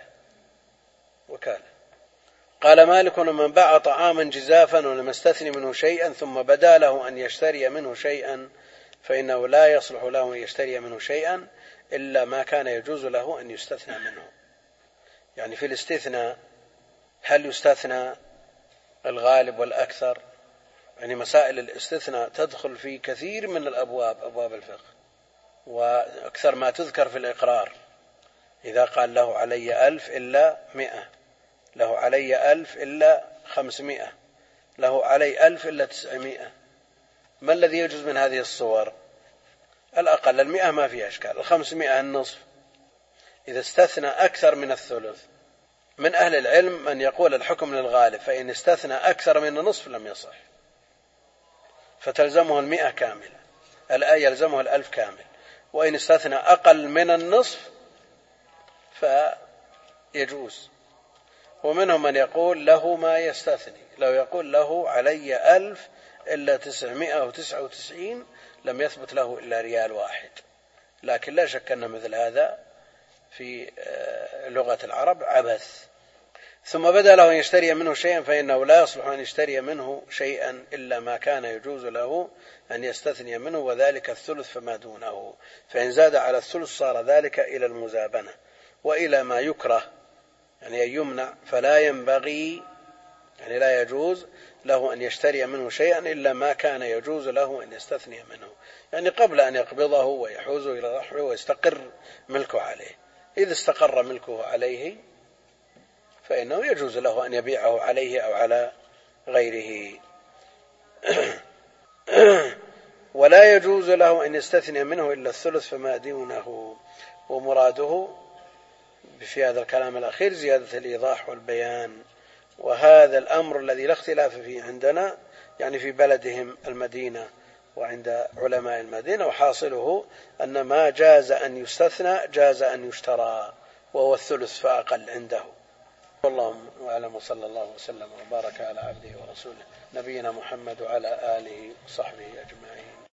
قال مالك: من باع طعاما جزافا ولم يستثني منه شيئا ثم بدا له أن يشتري منه شيئا فإنه لا يصلح له أن يشتري منه شيئا إلا ما كان يجوز له أن يستثنى منه. يعني في الاستثناء هل يستثنى الغالب والأكثر؟ يعني مسائل الاستثناء تدخل في كثير من أبواب الفقه، وأكثر ما تذكر في الإقرار. إذا قال له علي 1000 إلا 100، له علي 1000 إلا 500، له علي 1000 إلا 900، ما الذي يجوز من هذه الصور؟ الأقل 100 ما فيها إشكال، 500 النصف. إذا استثنى أكثر من الثلث، من أهل العلم من يقول الحكم للغالب، فإن استثنى أكثر من النصف لم يصح، فتلزمه 100 كاملة، الآية يلزمه 1000 كامل. وإن استثنى أقل من النصف فيجوز. ومنهم من يقول له ما يستثني، لو يقول له علي 1000 إلا 999 لم يثبت له إلا ريال واحد. لكن لا شك أن مثل هذا في لغة العرب عبث. ثم بدأ له أن يشتري منه شيئا فإنه لا يصلح أن يشتري منه شيئا إلا ما كان يجوز له أن يستثني منه، وذلك الثلث فما دونه، فإن زاد على الثلث صار ذلك إلى المزابنة وإلى ما يكره، يعني أن يمنع. فلا ينبغي، يعني لا يجوز له أن يشتري منه شيئا إلا ما كان يجوز له أن يستثني منه، يعني قبل أن يقبضه ويحوزه إلى رحمه ويستقر ملكه عليه. إذا استقر ملكه عليه فإنه يجوز له أن يبيعه عليه أو على غيره. ولا يجوز له أن يستثني منه إلا الثلث فما دونه. ومراده في هذا الكلام الأخير زيادة الإيضاح والبيان. وهذا الأمر الذي لا اختلاف فيه عندنا، يعني في بلدهم المدينة وعند علماء المدينة، وحاصله أن ما جاز أن يستثنى جاز أن يشترى، وهو الثلث فأقل عنده. والله أعلم، وصلى الله وسلم وبارك على عبده ورسوله نبينا محمد وعلى آله وصحبه أجمعين.